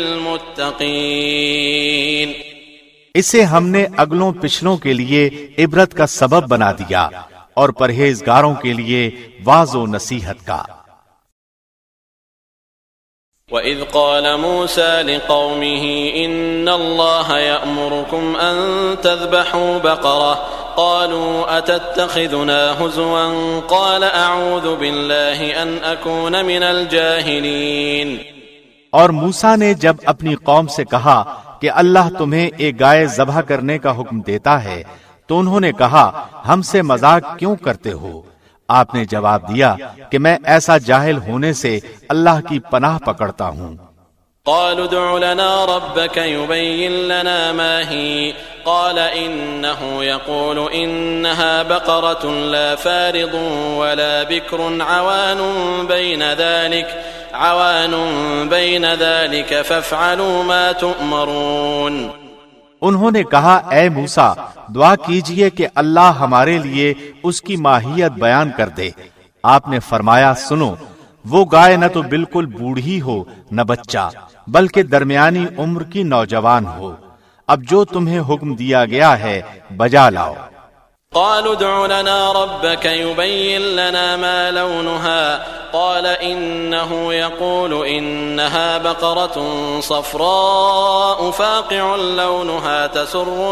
لِلْمُتَّقِينَ۔ اسے ہم نے اگلوں پچھلوں کے لیے عبرت کا سبب بنا دیا اور پرہیزگاروں کے لیے واعظ و نصیحت کا۔ وَإِذْ قَالَ مُوسَى لِقَوْمِهِ إِنَّ اللَّهَ يَأْمُرُكُمْ أَن تَذْبَحُوا بَقَرَةً قَالُوا أَتَتَّخِذُنَا هُزُوًا قَالَ أَعُوذُ بِاللَّهِ أَنْ أَكُونَ مِنَ الْجَاهِلِينَ۔ اور موسیٰ نے جب اپنی قوم سے کہا کہ اللہ تمہیں ایک گائے ذبح کرنے کا حکم دیتا ہے تو انہوں نے کہا ہم سے مذاق کیوں کرتے ہو؟ آپ نے جواب دیا کہ میں ایسا جاہل ہونے سے اللہ کی پناہ پکڑتا ہوں۔ قالوا ادع لنا ربك يبين لنا ما هي قال إنه يقول إنها بقرة لا فارض ولا بكر عوان بين ذلك عوان بين ذلك فافعلوا ما تؤمرون۔ انہوں نے کہا اے موسیٰ دعا کیجئے کہ اللہ ہمارے لیے اس کی ماہیت بیان کر دے۔ آپ نے فرمایا سنو، وہ گائے نہ تو بالکل بوڑھی ہو نہ بچہ، بلکہ درمیانی عمر کی نوجوان ہو۔ اب جو تمہیں حکم دیا گیا ہے بجا لاؤ۔ قالوا ادع لنا ربك يبين لنا ما لونها قال إنه يقول إنها بقرة صفراء فاقع لونها تسر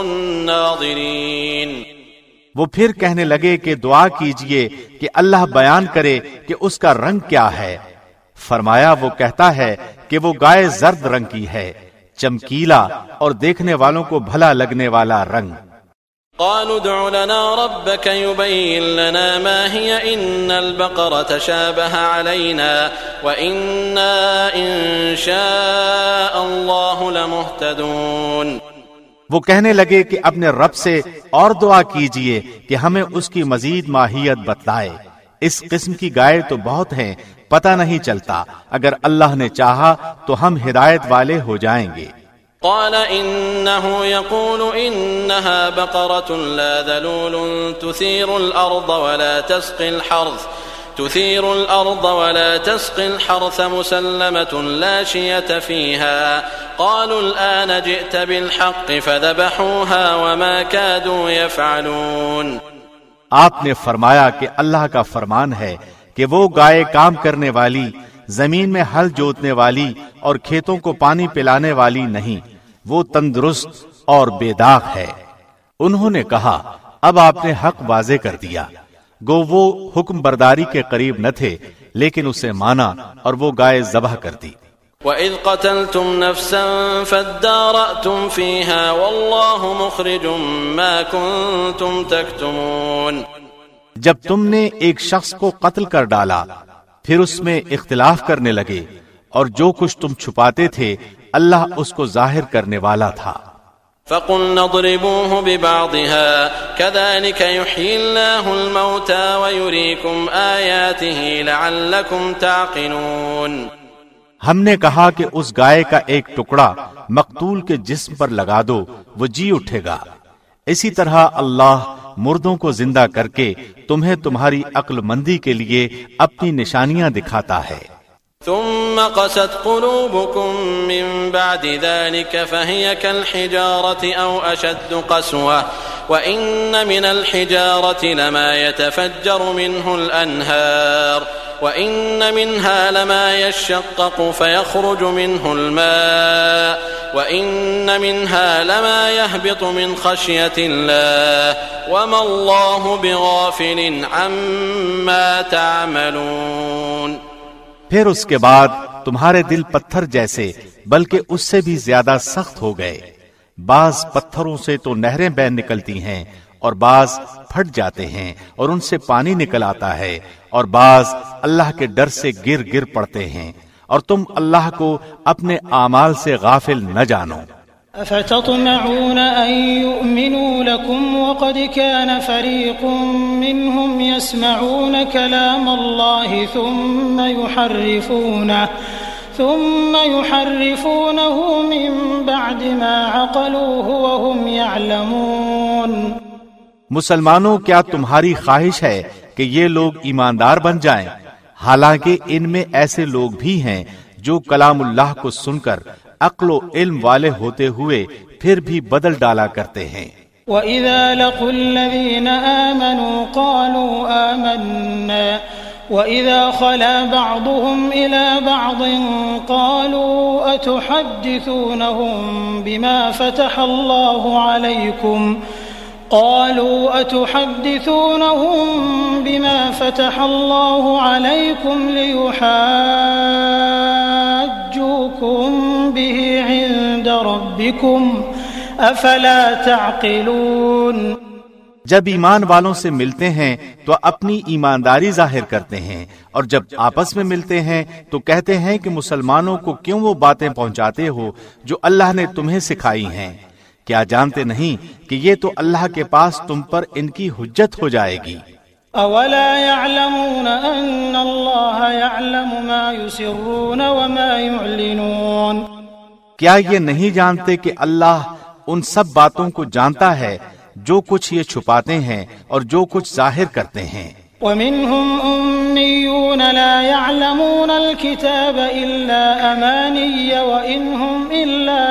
الناظرين۔ وہ پھر کہنے لگے کہ دعا کیجئے کہ اللہ بیان کرے کہ اس کا رنگ کیا ہے۔ فرمایا وہ کہتا ہے کہ وہ گائے زرد رنگ کی ہے، چمکیلا اور دیکھنے والوں کو بھلا لگنے والا رنگ۔ قالوا ادع لنا ربك يبين لنا ما هي إن البقرة تشابه علينا وإنا إن شاء الله لمهتدون۔ وہ کہنے لگے کہ اپنے رب سے اور دعا کیجئے کہ ہمیں اس کی مزید ماہیت بتلائے۔ اس قسم کی گائے تو بہت ہیں، پتہ نہیں چلتا، اگر اللہ نے چاہا تو ہم ہدایت والے ہو جائیں گے۔ قال إنه يقول إنها بقرة لا ذلول تثير الأرض ولا تسقي الحرث تثير الأرض ولا تسقي الحرث مسلمة لا شية فيها قالوا الآن جئت بالحق فذبحوها وما كادوا يفعلون۔ آپ نے فرمایا کہ اللہ کا فرمان ہے کہ وہ گائے کام کرنے والی، زمین میں ہل جوتنے والی اور کھیتوں کو پانی پلانے والی نہیں، وہ تندرست اور بے داغ ہے۔ انہوں نے کہا اب آپ نے حق واضح کر دیا۔ گو وہ حکم برداری کے قریب نہ تھے، لیکن اسے مانا اور وہ گائے ذبح کر دی۔ وَإِذْ قَتَلْتُمْ نَفْسًا فَادَّارَأْتُمْ فِيهَا وَاللَّهُ مُخْرِجٌ مَا كُنْتُمْ تَكْتُمُونَ۔ جب تم نے ایک شخص کو قتل کر ڈالا، پھر اس میں اختلاف کرنے لگے، اور جو کچھ تم چھپاتے تھے اللہ اس کو ظاہر کرنے والا تھا۔ فَقُلْنَا اضْرِبُوهُ بِبَعْضِهَا كَذَلِكَ يُحْيِي اللَّهُ الْمَوْتَى وَيُرِيكُمْ آيَاتِهِ لَعَلَّكُمْ تَعْقِلُونَ۔ ہم نے کہا کہ اس گائے کا ایک ٹکڑا مقتول کے جسم پر لگا دو، وہ جی اٹھے گا۔ اسی طرح اللہ مردوں کو زندہ کر کے تمہیں تمہاری عقل مندی کے لیے اپنی نشانیاں دکھاتا ہے۔ ثم قست قلوبكم من بعد ذلك فهي كالحجارة أو أشد قسوة وإن من الحجارة لما يتفجر منه الأنهار وإن منها لما يشقق فيخرج منه الماء وإن منها لما يهبط من خشية الله وما الله بغافل عما تعملون۔ پھر اس کے بعد تمہارے دل پتھر جیسے بلکہ اس سے بھی زیادہ سخت ہو گئے۔ بعض پتھروں سے تو نہریں بہہ نکلتی ہیں اور بعض پھٹ جاتے ہیں اور ان سے پانی نکل آتا ہے، اور بعض اللہ کے ڈر سے گر گر پڑتے ہیں، اور تم اللہ کو اپنے اعمال سے غافل نہ جانو۔ أفتطمعون أن يؤمنوا لكم وقد كان فريق منهم يسمعون كلام الله ثم يحرفونه ثم يحرفونه من بعد ما عقلوه وهم يعلمون۔ مسلمانوں کیا تمہاری خواہش ہے کہ یہ لوگ ایماندار بن جائیں، حالانکہ ان میں ایسے لوگ بھی ہیں جو کلام اللہ کو سن کر عقل و علم والے ہوتے ہوئے پھر بھی بدل ڈالا کرتے ہیں۔ وَإِذَا لَقُوا الَّذِينَ آمَنُوا قَالُوا آمَنَّا وَإِذَا خَلَا بَعْضُهُمْ إِلَى بَعْضٍ قَالُوا أَتُحَدِّثُونَهُمْ بِمَا فَتَحَ اللَّهُ عَلَيْكُمْ قالوا أتحدثونهم بما فتح الله عليكم ليحاجوكم به عند ربكم أفلا تعقلون۔ جب ایمان والوں سے ملتے ہیں تو اپنی ایمانداری ظاہر کرتے ہیں، اور جب آپس میں ملتے ہیں تو کہتے ہیں کہ مسلمانوں کو کیوں وہ باتیں پہنچاتے ہو جو اللہ نے تمہیں سکھائی ہیں؟ کیا جانتے نہیں کہ یہ تو اللہ کے پاس تم پر ان کی حجت ہو جائے گی؟ اولا يعلمون ان اللہ يعلم ما يسرون وما يعلنون، کیا یہ نہیں جانتے کہ اللہ ان سب باتوں کو جانتا ہے جو کچھ یہ چھپاتے ہیں اور جو کچھ ظاہر کرتے ہیں؟ ومنهم أميون لا يعلمون الكتاب إلا أماني وإنهم إلا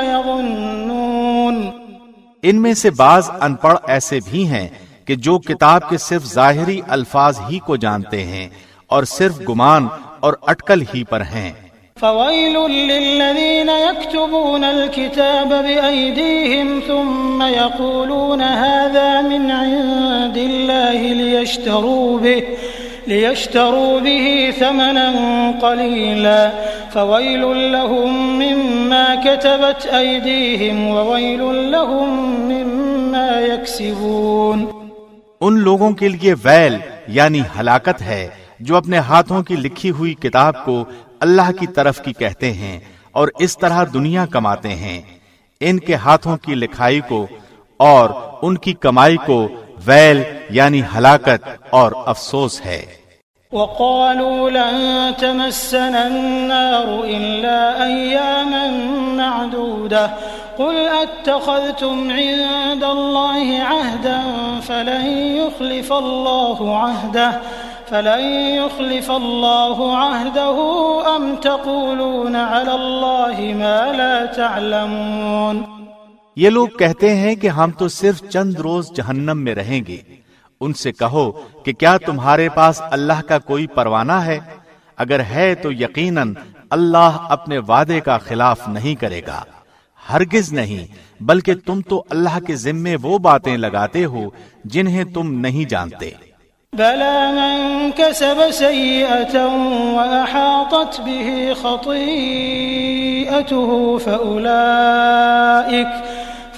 يظنون، ان میں سے بعض ان پڑھ ایسے بھی ہیں کہ جو کتاب کے صرف ظاہری الفاظ ہی کو جانتے ہیں اور صرف گمان اور اٹکل ہی پر ہیں۔ فويل للذين يكتبون الكتاب بأيديهم ثم يقولون هذا من عند الله ليشتروا به ليشتروا به ثمنا قليلا فويل لهم مما كتبت أيديهم وويل لهم مما يكسبون۔ ان لوگوں کے لیے ویل یعنی ہلاکت ہے جو اپنے ہاتھوں کی لکھی ہوئی کتاب کو اللہ کی طرف کی کہتے ہیں اور اس طرح دنیا کماتے ہیں، ان کے ہاتھوں کی لکھائی کو اور ان کی کمائی کو ویل یعنی ہلاکت اور افسوس ہے۔ وقالوا لن تمسنا النار إلا أياما معدودة قل أتخذتم عند الله عهدا فلن يخلف الله عهده فلن يخلف الله عهده أم تقولون على الله ما لا تعلمون۔ یہ لوگ کہتے ہیں کہ ہم تو صرف چند روز جہنم میں رہیں گے۔ ان سے کہو کہ کیا تمہارے پاس اللہ کا کوئی پروانہ ہے؟ اگر ہے تو یقیناً اللہ اپنے وعدے کا خلاف نہیں کرے گا، ہرگز نہیں، بلکہ تم تو اللہ کے ذمے وہ باتیں لگاتے ہو جنہیں تم نہیں جانتے۔ بلى من كسب سيئة وأحاطت به خطيئته فأولئك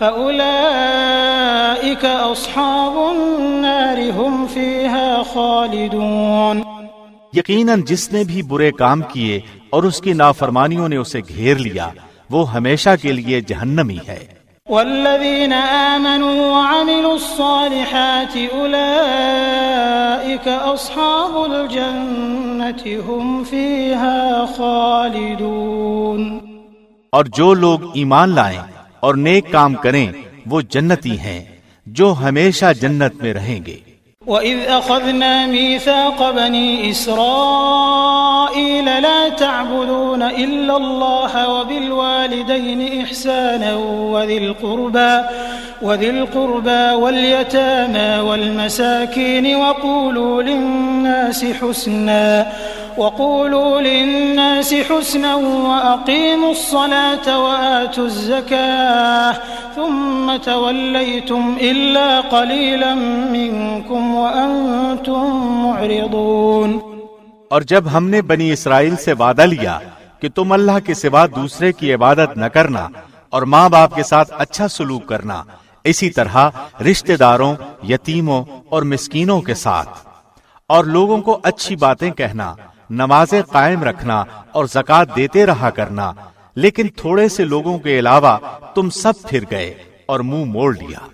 فأولئك أصحاب النار هم فيها خالدون۔ یقیناً جس نے بھی برے کام کیے اور اس کی نافرمانیوں نے اسے گھیر لیا، وہ ہمیشہ کے لیے جہنمی ہے۔ والذين آمنوا وعملوا الصالحات أولئك أصحاب الجنة هم فيها خالدون۔ اور جو لوگ ایمان لائیں اور نیک کام کریں وہ جنتی ہیں جو ہمیشہ جنت میں رہیں گے۔ وَإِذْ أَخَذْنَا مِيثَاقَ بَنِي إِسْرَائِيلَ لَا تَعْبُدُونَ إِلَّا اللَّهَ وَبِالْوَالِدَيْنِ إِحْسَانًا وَذِي الْقُرْبَى وَذِي الْقُرْبَى وَالْيَتَامَى وَالْمَسَاكِينِ وَقُولُوا لِلنَّاسِ حُسْنًا وَقُولُوا لِلنَّاسِ حُسْنًا وَأَقِيمُوا الصَّلَاةَ وَآتُوا الزَّكَاةَ ثُمَّ تَوَلَّيْتُمْ إِلَّا قَلِيلًا مِّنكُمْ وَأَنتُمْ مُعْرِضُونَ۔ اور جب ہم نے بنی اسرائیل سے وعدہ لیا کہ تم اللہ کے سوا دوسرے کی عبادت نہ کرنا اور ماں باپ کے ساتھ اچھا سلوک کرنا، اسی طرح رشتہ داروں، یتیموں اور مسکینوں کے ساتھ، اور لوگوں کو اچھی باتیں کہنا، نمازیں قائم رکھنا اور زکوٰۃ دیتے رہا کرنا، لیکن تھوڑے سے لوگوں کے علاوہ تم سب پھر گئے اور منہ موڑ لیا۔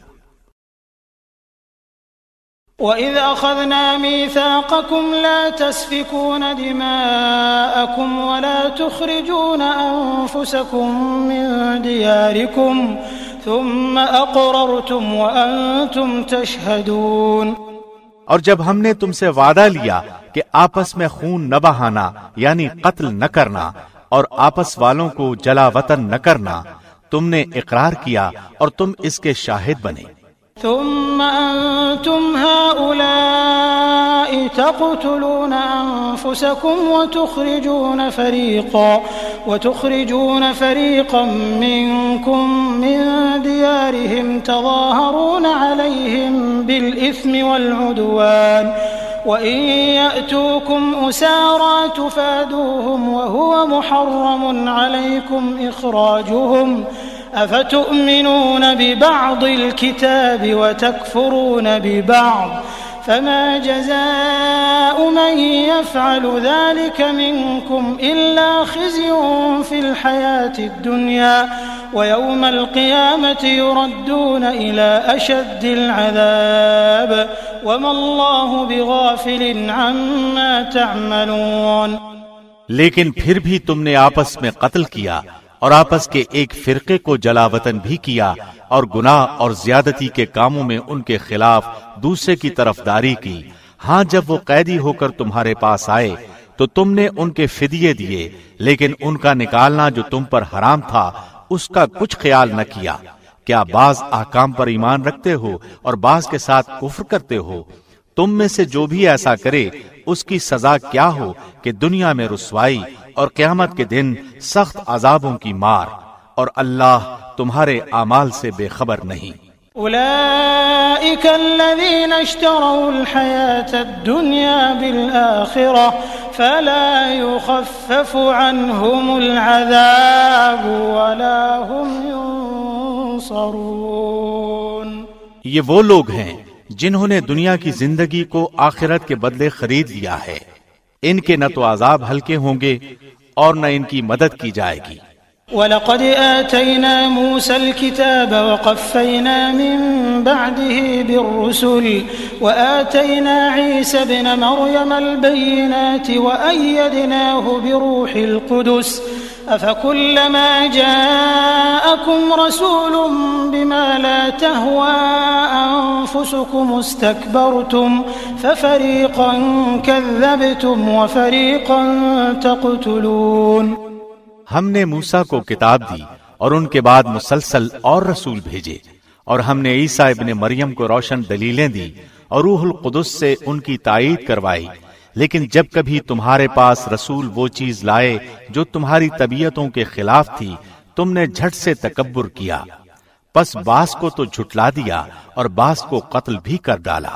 وَإِذْ أَخَذْنَا مِيثَاقَكُمْ لَا تَسْفِكُونَ دِمَاءَكُمْ وَلَا تُخْرِجُونَ أَنفُسَكُمْ مِنْ دِيَارِكُمْ ثُمَّ أَقْرَرْتُمْ وَأَنْتُمْ تَشْهَدُونَ۔ اور جب ہم نے تم سے وعدہ لیا کہ آپس میں خون نہ بہانا یعنی قتل نہ کرنا اور آپس والوں کو جلا وطن نہ کرنا، تم نے اقرار کیا اور تم اس کے شاہد بنے۔ ثم أنتم هؤلاء تقتلون أنفسكم وتخرجون فريقا وتخرجون فريقا منكم من ديارهم تظاهرون عليهم بالإثم والعدوان وإن يأتوكم أسارى تفادوهم وهو محرم عليكم إخراجهم أفتؤمنون ببعض الكتاب وتكفرون ببعض فما جزاء من يفعل ذلك منكم إلا خزي في الحياة الدنيا ويوم القيامة يردون إلى أشد العذاب وما الله بغافل عما تعملون. لیکن پھر بھی تم نے آپس میں قتل کیا اور آپس کے ایک فرقے کو جلا وطن بھی کیا اور گناہ اور زیادتی کے کاموں میں ان کے خلاف دوسرے کی طرفداری کی. ہاں جب وہ قیدی ہو کر تمہارے پاس آئے تو تم نے ان کے فدیے دیے، لیکن ان کا نکالنا جو تم پر حرام تھا اس کا کچھ خیال نہ کیا. کیا بعض احکام پر ایمان رکھتے ہو اور بعض کے ساتھ کفر کرتے ہو؟ تم میں سے جو بھی ایسا کرے اس کی سزا کیا ہو کہ دنیا میں رسوائی اور قیامت کے دن سخت عذابوں کی مار، اور اللہ تمہارے اعمال سے بے خبر نہیں. أولئك الذين اشتروا الحياة الدنيا بالآخرة فلا يخفف عنهم العذاب ولا هم ينصرون. یہ وہ لوگ ہیں جنہوں نے دنیا کی زندگی کو آخرت کے بدلے خرید لیا ہے، ان کے نہ تو عذاب ہلکے ہوں گے اور نہ ان کی مدد کی جائے گی. وَلَقَدْ آتَيْنَا مُوسَى الْكِتَابَ وَقَفَّيْنَا مِن بَعْدِهِ بِالرُّسُلِ وَآتَيْنَا عِيسَى ابْنَ مَرْيَمَ الْبَيِّنَاتِ وَأَيَّدْنَاهُ بِرُوحِ الْقُدُسِ أَفَكُلَّمَا جَاءَكُمْ رَسُولٌ بِمَا لَا تَهْوَى أَنفُسُكُمُ اسْتَكْبَرْتُمْ فَفَرِيقًا كَذَّبْتُمْ وَفَرِيقًا تَقْتُلُونَ. ہم نے موسیٰ کو کتاب دی اور ان کے بعد مسلسل اور رسول بھیجے، اور ہم نے عیسیٰ ابن مریم کو روشن دلیلیں دی اور روح القدس سے ان کی تائید کروائی. لیکن جب کبھی تمہارے پاس رسول وہ چیز لائے جو تمہاری طبیعتوں کے خلاف تھی، تم نے جھٹ سے تکبر کیا، پس بعض کو تو جھٹلا دیا اور بعض کو قتل بھی کر ڈالا.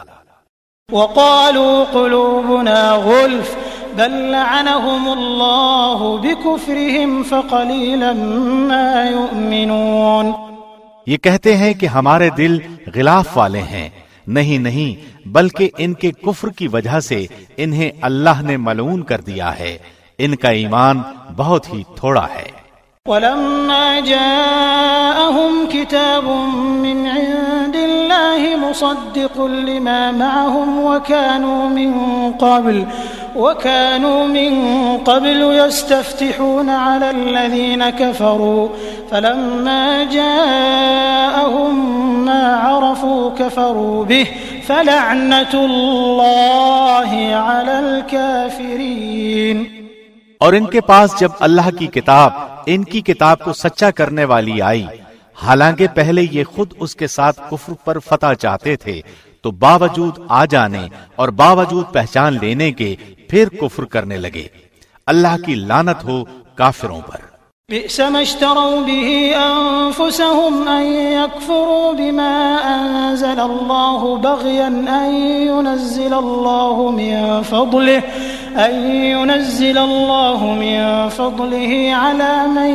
وقالوا قلوبنا غلف بل لعنهم الله بكفرهم فقليلا ما يؤمنون. یہ کہتے ہیں کہ ہمارے دل غلاف والے ہیں. نہیں نہیں، بلکہ ان کے کفر کی وجہ سے انہیں اللہ نے ملعون کر دیا ہے. ان کا ایمان بہت ہی تھوڑا ہے. وَلَمَّا جَاءَهُمْ كِتَابٌ مِّنْ عِندِ اللَّهِ مُصَدِّقٌ لِّمَا مَعَهُمْ وَكَانُوا مِن قَبْلُ وَكَانُوا مِن قَبْلُ يَسْتَفْتِحُونَ عَلَى الَّذِينَ كَفَرُوا فَلَمَّا جَاءَهُم مَّا عَرَفُوا كَفَرُوا بِهِ فَلَعْنَةُ اللَّهِ عَلَى الْكَافِرِينَ. اور ان کے پاس جب اللہ کی کتاب ان کی کتاب کو سچا کرنے والی آئی، حالانکہ پہلے یہ خود اس کے ساتھ کفر پر فتح چاہتے تھے، تو باوجود آ جانے اور باوجود پہچان لینے کے پھر کفر کرنے لگے. اللہ کی لعنت ہو کافروں پر. بئس ما اشتروا به أنفسهم أن يكفروا بما أنزل الله بغيا أن ينزل الله من فضله أن ينزل الله من فضله على من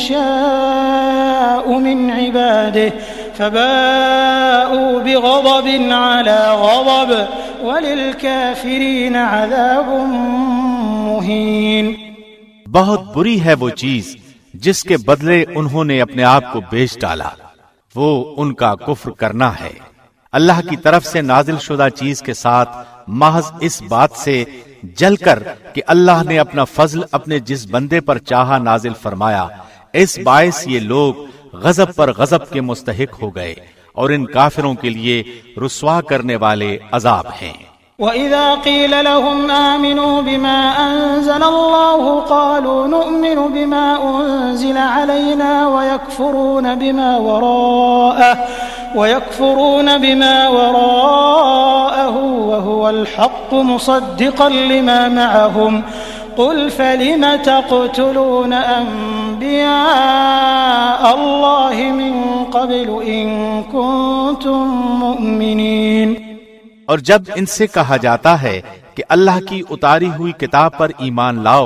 يشاء من عباده فباءوا بغضب على غضب وللكافرين عذاب مهين. بہت بری ہے وہ چیز جس کے بدلے انہوں نے اپنے آپ کو بیچ ڈالا، وہ ان کا کفر کرنا ہے. اللہ کی طرف سے نازل شدہ چیز کے ساتھ محض اس بات سے جل کر کہ اللہ نے اپنا فضل اپنے جس بندے پر چاہا نازل فرمایا، اس باعث یہ لوگ غضب پر غضب کے مستحق ہو گئے، اور ان کافروں کے لیے رسوا کرنے والے عذاب ہیں. وَإِذَا قِيلَ لَهُمْ آمِنُوا بِمَا أَنزَلَ اللَّهُ قَالُوا نُؤْمِنُ بِمَا أُنزِلَ عَلَيْنَا وَيَكْفُرُونَ بِمَا وَرَاءَهُ وَيَكْفُرُونَ بِمَا وَرَاءَهُ وَهُوَ الْحَقُّ مُصَدِّقًا لِمَا مَعَهُمْ قُلْ فَلِمَ تَقْتُلُونَ أَنبِيَاءَ اللَّهِ مِن قَبْلُ إِن كُنتُم مُّؤْمِنِينَ. اور جب ان سے کہا جاتا ہے کہ اللہ کی اتاری ہوئی کتاب پر ایمان لاؤ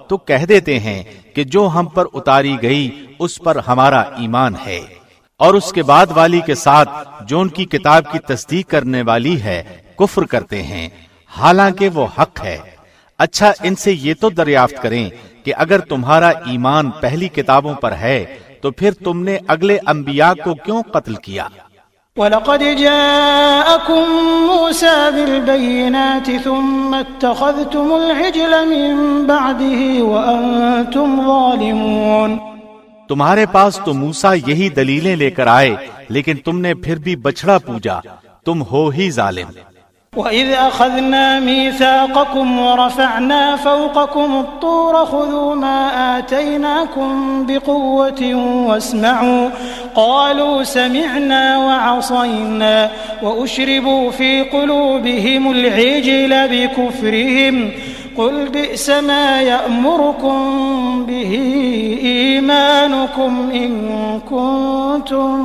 تو کہہ دیتے ہیں کہ جو ہم پر اتاری گئی اس پر ہمارا ایمان ہے، اور اس کے بعد والی کے ساتھ جو ان کی کتاب کی تصدیق کرنے والی ہے کفر کرتے ہیں، حالانکہ وہ حق ہے۔ اچھا ان سے یہ تو دریافت کریں کہ اگر تمہارا ایمان پہلی کتابوں پر ہے تو پھر تم نے اگلے انبیاء کو کیوں قتل کیا؟ وَلَقَدْ جَاءَكُم مُوسَى بِالْبَيِّنَاتِ ثُمَّ اتَّخَذْتُمُ الْعِجْلَ مِن بَعْدِهِ وَأَنتُمْ ظَالِمُونَ۔ تمہارے پاس تو موسیٰ یہی دلیلیں لے کر آئے، لیکن تم نے پھر بھی بچڑا پوجا، تم ہو ہی ظالم۔ وَإِذْ أَخَذْنَا مِيثَاقَكُمْ وَرَفَعْنَا فَوْقَكُمُ الطُّورَ خُذُوا مَا آتَيْنَاكُمْ بِقُوَّةٍ وَاسْمَعُوا قَالُوا سَمِعْنَا وَعَصَيْنَا وَأُشْرِبُوا فِي قُلُوبِهِمُ الْعِجْلَ بِكُفْرِهِمْ قُلْ بِئْسَ مَا يَأْمُرُكُمْ بِهِ إِيمَانُكُمْ إِن كُنتُم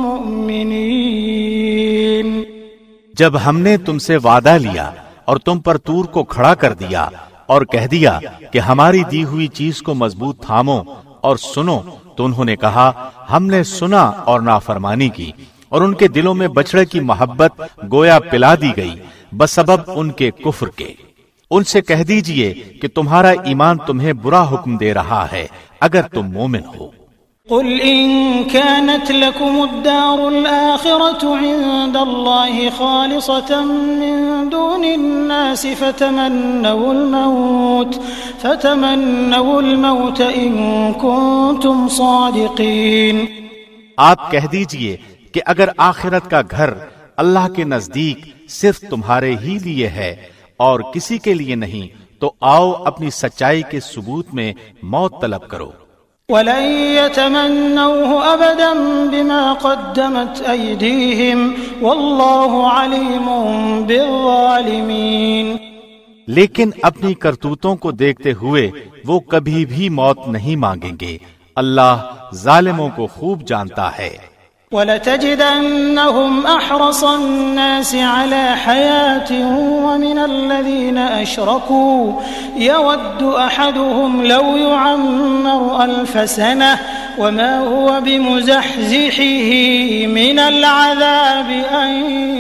مُّؤْمِنِينَ۔ جب ہم نے تم سے وعدہ لیا اور تم پر طور کو کھڑا کر دیا اور کہہ دیا کہ ہماری دی ہوئی چیز کو مضبوط تھامو اور سنو، تو انہوں نے کہا ہم نے سنا اور نافرمانی کی، اور ان کے دلوں میں بچڑے کی محبت گویا پلا دی گئی بسبب ان کے کفر کے۔ ان سے کہہ دیجئے کہ تمہارا ایمان تمہیں برا حکم دے رہا ہے اگر تم مومن ہو۔ قل إن كانت لكم الدار الآخرة عند الله خالصة من دون الناس فتمنوا الموت فتمنوا الموت إن كنتم صادقين۔ آپ کہہ دیجئے کہ اگر آخرت کا گھر اللہ کے نزدیک صرف تمہارے ہی لیے ہے اور کسی کے لیے نہیں، تو آؤ اپنی سچائی کے ثبوت میں موت طلب کرو۔ وَلَن يَتَمَنَّوْهُ أَبَدًا بِمَا قَدَّمَتْ أَيْدِيهِمْ وَاللَّهُ عَلِيمٌ بِالظَّالِمِينَ۔ لیکن اپنی کرتوتوں کو دیکھتے ہوئے وہ کبھی بھی موت نہیں مانگیں گے، اللہ ظالموں کو خوب جانتا ہے۔ وَلَتَجِدَنَّهُمْ أَحْرَصَ النَّاسِ عَلَى حَيَاةٍ وَمِنَ الَّذِينَ أَشْرَكُوا يَوَدُّ أَحَدُهُمْ لَوْ يُعَمَّرُ أَلْفَ سَنَةٍ وَمَا هُوَ بِمُزَحْزِحِهِ مِنَ الْعَذَابِ أَن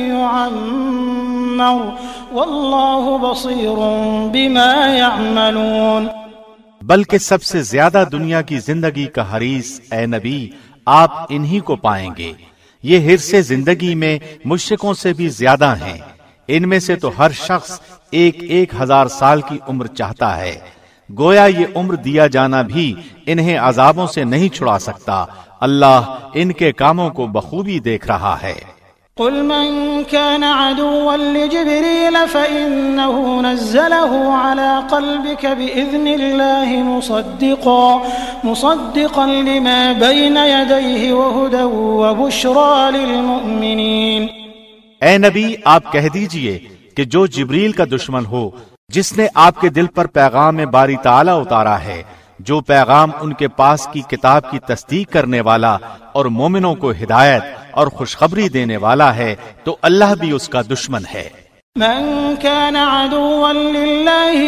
يُعَمَّرَ وَاللَّهُ بَصِيرٌ بِمَا يَعْمَلُونَ۔ بلکہ سب سے زیادہ دنیا کی زندگی کا حریص اے نبی آپ انہی کو پائیں گے۔ یہ حرص زندگی میں مشرکوں سے بھی زیادہ ہیں، ان میں سے تو ہر شخص ایک ایک ہزار سال کی عمر چاہتا ہے، گویا یہ عمر دیا جانا بھی انہیں عذابوں سے نہیں چھڑا سکتا، اللہ ان کے کاموں کو بخوبی دیکھ رہا ہے۔ قل من كان عدوا لجبريل فإنه نزله على قلبك بإذن الله مصدقا مصدقا لما بين يديه وهدى وبشرى للمؤمنين۔ اے نبی آپ کہہ دیجئے کہ جو جبریل کا دشمن ہو، جس نے آپ کے دل پر پیغام باری تعالی اتارا ہے، جو پیغام ان کے پاس کی کتاب کی تصدیق کرنے والا اور مومنوں کو ہدایت اور خوشخبری دینے والا ہے، تو اللہ بھی اس کا دشمن ہے۔ من كان عدوا لله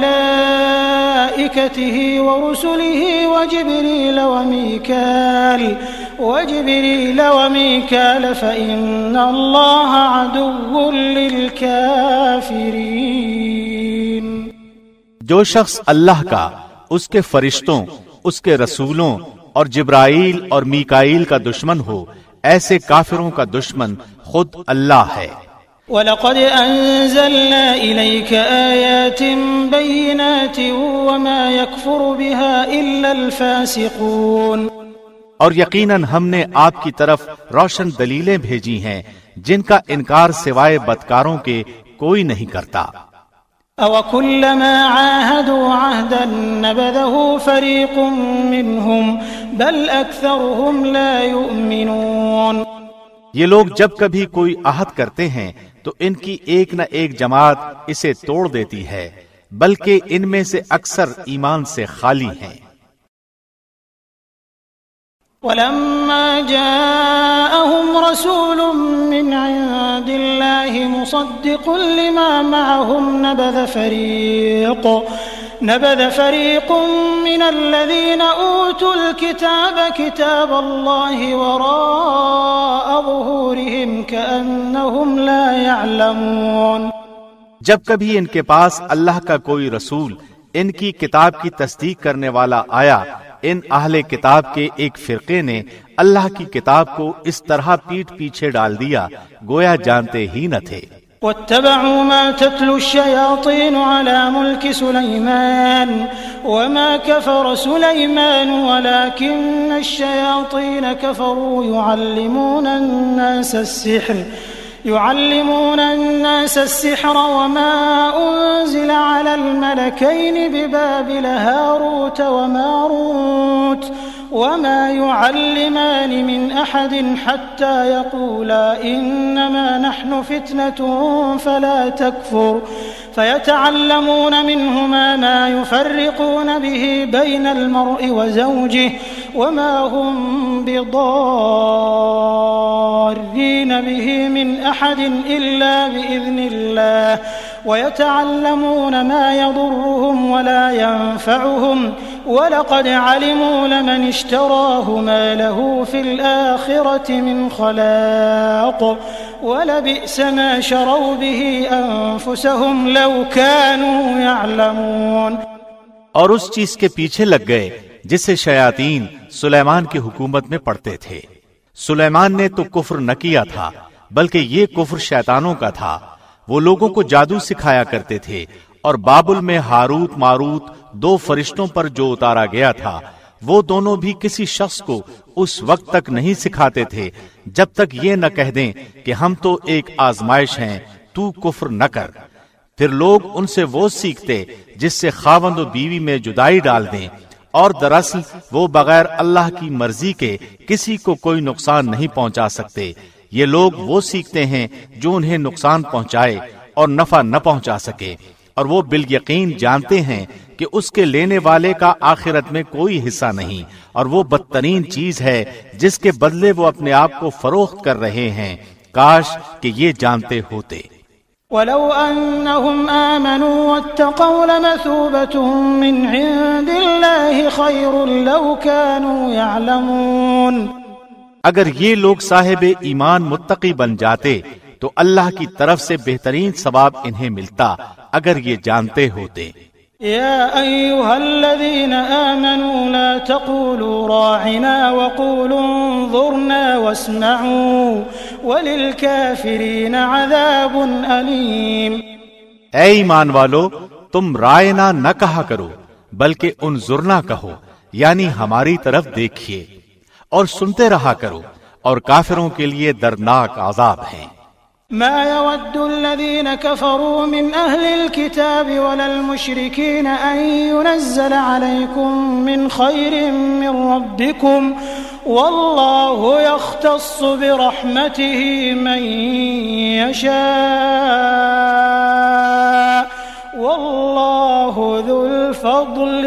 وملائكته ورسله وجبريل وميكال وجبريل وميكال فإن الله عدو للكافرين۔ جو شخص اللہ کا، اس کے فرشتوں، اس کے رسولوں اور جبرائیل اور میکائیل کا دشمن ہو، ایسے کافروں کا دشمن خود اللہ ہے۔ وَلَقَدْ أَنزَلْنَا إِلَيْكَ آيَاتٍ بَيِّنَاتٍ وَمَا يَكْفُرُ بِهَا إِلَّا الْفَاسِقُونَ۔ اور یقیناً ہم نے آپ کی طرف روشن دلیلیں بھیجی ہیں جن کا انکار سوائے بدکاروں کے کوئی نہیں کرتا۔ أَوَكُلَّمَا عَاهَدُوا عَهْدًا نَبَذَهُ فَرِيقٌ مِّنْهُمْ بَلْ أَكْثَرُهُمْ لَا يُؤْمِنُونَ۔ یہ لوگ جب کبھی کوئی عہد کرتے ہیں تو ان کی ایک نہ ایک جماعت اسے توڑ دیتی ہے، بلکہ ان میں سے اکثر ایمان سے خالی ہیں۔ وَلَمَّا جَاءَهُمْ رَسُولٌ مِّنْ عِندِ اللَّهِ مُصَدِّقٌ لِّمَا مَعَهُمْ نَبَذَ فَرِيقٌ نبذ فريق من الذين أوتوا الكتاب كتاب الله وراء ظهورهم كأنهم لا يعلمون۔ جب کبھی ان کے پاس اللہ کا کوئی رسول ان کی کتاب کی تصدیق کرنے والا آیا، ان اہل کتاب کے ایک فرقے نے اللہ کی کتاب کو اس طرح پیٹ پیچھے ڈال دیا گویا جانتے ہی نہ تھے۔ واتبعوا ما تتلو الشياطين على ملك سليمان وما كفر سليمان ولكن الشياطين كفروا يعلمون الناس السحر يعلمون الناس السحر وما أنزل على الملكين ببابل هاروت وماروت وما يعلمان من أحد حتى يقولا إنما نحن فتنة فلا تكفر فيتعلمون منهما ما يفرقون به بين المرء وزوجه وما هم بضارين به من أحد إلا بإذن الله ويتعلمون ما يضرهم ولا ينفعهم وَلَقَدْ عَلِمُوا لَمَنِ اشْتَرَاهُ مَا لَهُ فِي الْآخِرَةِ مِنْ خَلَاقٍ وَلَبِئْسَ مَا شَرَوْا بِهِ أَنفُسَهُمْ لَوْ كَانُوا يَعْلَمُونَ۔ اور اس چیز کے پیچھے لگ گئے جسے شیاطین سلیمان کی حکومت میں پڑھتے تھے۔ سلیمان نے تو کفر نہ کیا تھا بلکہ یہ کفر شیطانوں کا تھا۔ وہ لوگوں کو جادو سکھایا کرتے تھے، اور بابل میں ہاروت ماروت دو فرشتوں پر جو اتارا گیا تھا وہ دونوں بھی کسی شخص کو اس وقت تک نہیں سکھاتے تھے جب تک یہ نہ کہہ دیں کہ ہم تو ایک آزمائش ہیں، تو کفر نہ کر۔ پھر لوگ ان سے وہ سیکھتے جس سے خاوند و بیوی میں جدائی ڈال دیں، اور دراصل وہ بغیر اللہ کی مرضی کے کسی کو کوئی نقصان نہیں پہنچا سکتے۔ یہ لوگ وہ سیکھتے ہیں جو انہیں نقصان پہنچائے اور نفع نہ پہنچا سکے، اور وہ بالیقین جانتے ہیں کہ اس کے لینے والے کا آخرت میں کوئی حصہ نہیں، اور وہ بدترین چیز ہے جس کے بدلے وہ اپنے آپ کو فروخت کر رہے ہیں۔ کاش کہ یہ جانتے ہوتے۔ وَلَوْ أَنَّهُمْ آمَنُوا وَاتَّقَوْا لَمَثُوبَةٌ مِّنْ عِندِ اللَّهِ خَيْرٌ لَوْ كَانُوا يَعْلَمُونَ۔ اگر یہ لوگ صاحب ایمان متقی بن جاتے تو اللہ کی طرف سے بہترین ثواب انہیں ملتا اگر یہ جانتے ہوتے۔ يا أيها الذين آمنوا لا تقولوا راعنا وقولوا انظرنا واسمعوا وللكافرين عذاب أليم۔ اے ایمان والو، تم رائنا نہ کہا کرو بلکہ انظرنا کہو، یعنی ہماری طرف دیکھیے، اور سنتے رہا کرو، اور کافروں کے لیے دردناک عذاب ہیں۔ ما يود الذين كفروا من أهل الكتاب ولا المشركين أن ينزل عليكم من خير من ربكم والله يختص برحمته من يشاء والله ذو الفضل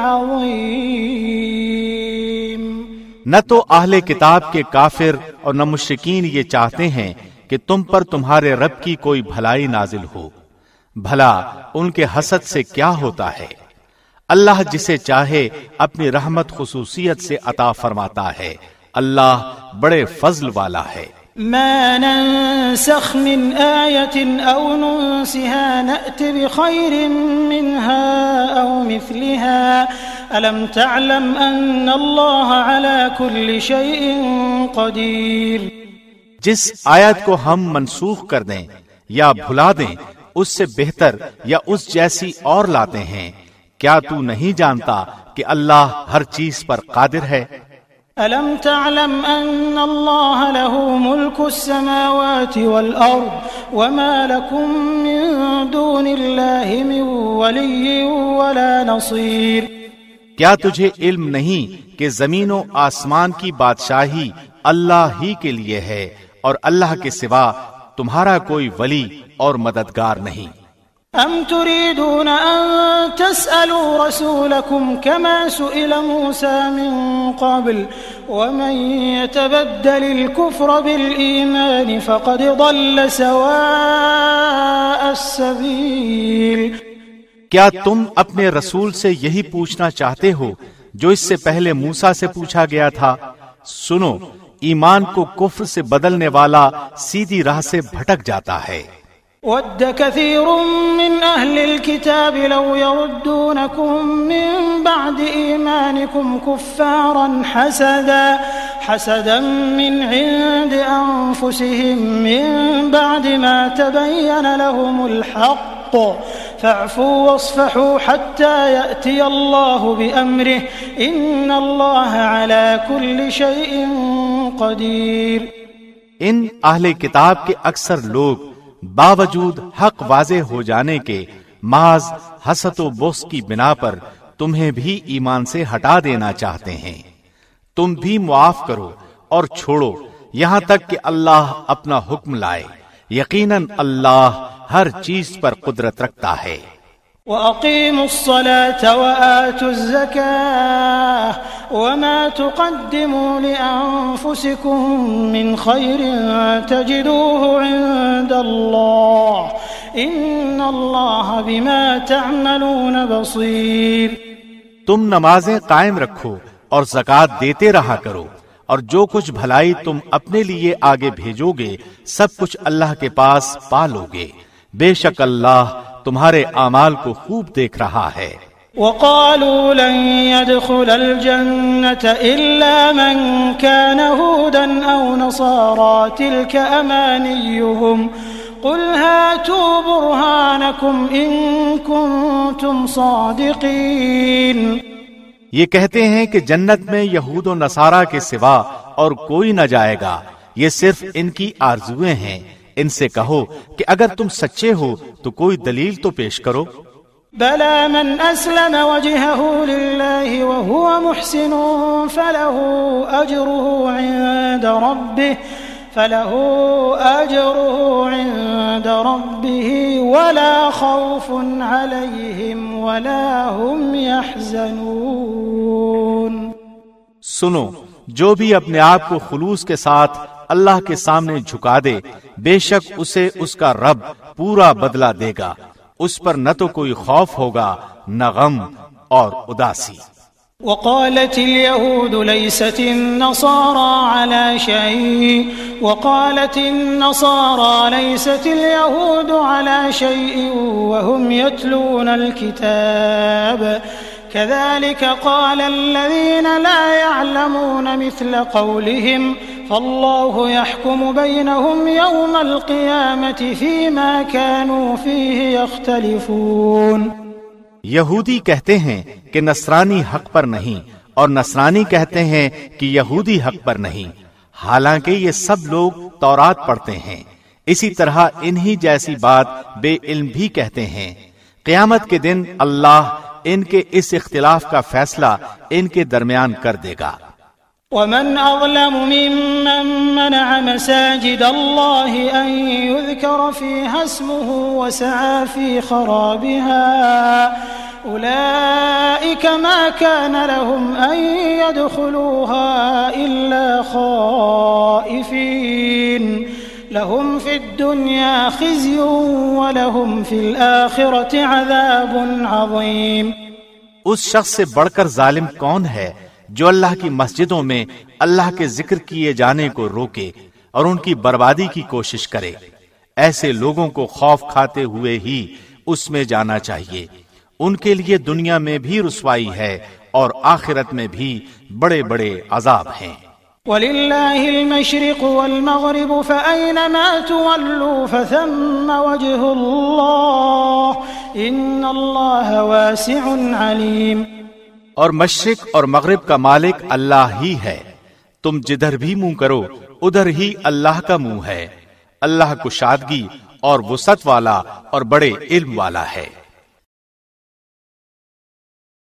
العظيم۔ نہ تو اہل کتاب کے کافر اور نہ مشرکین یہ چاہتے ہیں کہ تم پر تمہارے رب کی کوئی بھلائی نازل ہو، بھلا ان کے حسد سے کیا ہوتا ہے؟ اللہ جسے چاہے اپنی رحمت خصوصیت سے عطا فرماتا ہے، اللہ بڑے فضل والا ہے۔ ما ننسخ من آية أو ننسها نأت بخير منها أو مثلها ألم تعلم أن الله على كل شيء قدير۔ جس آیت کو ہم منسوخ کر دیں یا بھلا دیں اس سے بہتر یا اس جیسی اور لاتے ہیں، کیا تو نہیں جانتا کہ اللہ ہر چیز پر قادر ہے؟ ألم تعلم أن الله له ملك السماوات والأرض وما لكم من دون الله من ولي ولا نصير۔ کیا تجھے علم نہیں کہ زمین و آسمان کی بادشاہی اللہ ہی کے لیے ہے اور اللہ کے سوا تمہارا کوئی ولی اور مددگار نہیں؟ ام تريدون ان تسألوا رسولكم كما سئل موسى من قبل ومن يتبدل الكفر بالإيمان فقد ضل سواء السبيل۔ کیا تم اپنے رسول سے یہی پوچھنا چاہتے ہو جو اس سے پہلے موسیٰ سے پوچھا گیا تھا؟ سنو، ایمان کو کفر سے بدلنے والا سیدھی راہ سے بھٹک جاتا ہے۔ وَدَّ كَثِيرٌ مِّنْ أَهْلِ الْكِتَابِ لَوْ يَرُدُّونَكُم مِّن بَعْدِ إِيمَانِكُمْ كُفَّارًا حَسَدًا حَسَدًا مِّنْ عِندِ أَنفُسِهِم مِّن بَعْدِ مَا تَبَيَّنَ لَهُمُ الْحَقُّ فَاعْفُوا وَاصْفَحُوا حَتَّى يَأْتِيَ اللَّهُ بِأَمْرِهِ إِنَّ اللَّهَ عَلَى كُلِّ شَيْءٍ قَدِيرٌ۔ ان اہل کتاب کے اکثر لوگ باوجود حق واضح ہو جانے کے محض حسد و بغض کی بنا پر تمہیں بھی ایمان سے ہٹا دینا چاہتے ہیں۔ تم بھی معاف کرو اور چھوڑو یہاں تک کہ اللہ اپنا حکم لائے، یقیناً اللہ ہر چیز پر قدرت رکھتا ہے۔ وَأَقِيمُوا الصَّلَاةَ وَآتُوا الزَّكَاةَ وَمَا تُقَدِّمُوا لِأَنفُسِكُم مِّنْ خَيْرٍ تَجِدُوهُ عِندَ اللَّهِ إِنَّ اللَّهَ بِمَا تَعْمَلُونَ بَصِيرٌ۔ تم نمازیں قائم رکھو اور زکوٰۃ دیتے رہا کرو، اور جو کچھ بھلائی تم اپنے لیے آگے بھیجو گے سب کچھ اللہ کے پاس پا لو گے، بے شک اللہ تمہارے اعمال کو خوب دیکھ رہا ہے۔ وَقَالُوا لَن يَدْخُلَ الْجَنَّةَ إِلَّا مَن كَانَ هُودًا أَوْ نَصَارَىٰ تِلْكَ أَمَانِيُّهُمْ قُلْ هَاتُوا بُرْهَانَكُمْ إِن كُنتُمْ صَادِقِينَ۔ یہ کہتے ہیں کہ جنت میں یہود و نصارہ کے سوا اور کوئی نہ جائے گا، یہ صرف ان کی آرزویں ہیں۔ ان سے کہو کہ اگر تم سچے ہو تو کوئی دلیل تو پیش کرو۔ بَلَىٰ مَنْ أَسْلَمَ وَجْهَهُ لِلَّهِ وَهُوَ مُحْسِنٌ فَلَهُ أَجْرُهُ عِندَ رَبِّهِ فَلَهُ أَجْرُهُ عِندَ رَبِّهِ وَلَا خَوْفٌ عَلَيْهِمْ وَلَا هُمْ يَحْزَنُونَ۔ سنو، جو بھی اپنے آپ کو خلوص کے ساتھ اللہ کے سامنے جھکا دے، بے شک اسے اس کا رب پورا بدلہ دے گا، اس پر نہ تو کوئی خوف ہوگا نہ غم اور اداسی۔ وقالت اليهود ليست النصارى على شيء وقالت النصارى ليست اليهود على شيء وهم يتلون الكتاب كذلك قال الذين لا يعلمون مثل قولهم فالله يحكم بينهم يوم القيامة فيما كانوا فيه يختلفون۔ یہودی کہتے ہیں کہ نصرانی حق پر نہیں، اور نصرانی کہتے ہیں کہ یہودی حق پر نہیں، حالانکہ یہ سب لوگ تورات پڑھتے ہیں۔ اسی طرح انہی جیسی بات بے علم بھی کہتے ہیں۔ قیامت کے دن اللہ ان کے اس اختلاف کا فیصلہ ان کے درمیان کر دے گا۔ ومن أظلم ممن منع مساجد الله أن يذكر فيها اسمه وسعى في خرابها أولئك ما كان لهم أن يدخلوها إلا خائفين لهم في الدنيا خزي ولهم في الآخرة عذاب عظيم۔ اس شخص سے بڑھ کر ظالم کون ہے جو اللہ کی مسجدوں میں اللہ کے ذکر کیے جانے کو روکے اور ان کی بربادی کی کوشش کرے؟ ایسے لوگوں کو خوف کھاتے ہوئے ہی اس میں جانا چاہیے، ان کے لیے دنیا میں بھی رسوائی ہے اور آخرت میں بھی بڑے بڑے عذاب ہیں۔ وَلِلَّهِ الْمَشْرِقُ وَالْمَغْرِبُ فَأَيْنَمَا تُوَلُّوا فَثَمَّ وَجْهُ اللَّهِ إِنَّ اللَّهَ وَاسِعٌ عَلِيمٌ۔ اور مشرق اور مغرب کا مالک اللہ ہی ہے، تم جدھر بھی منہ کرو ادھر ہی اللہ کا منہ ہے، اللہ کشادگی اور وسعت والا اور بڑے علم والا ہے۔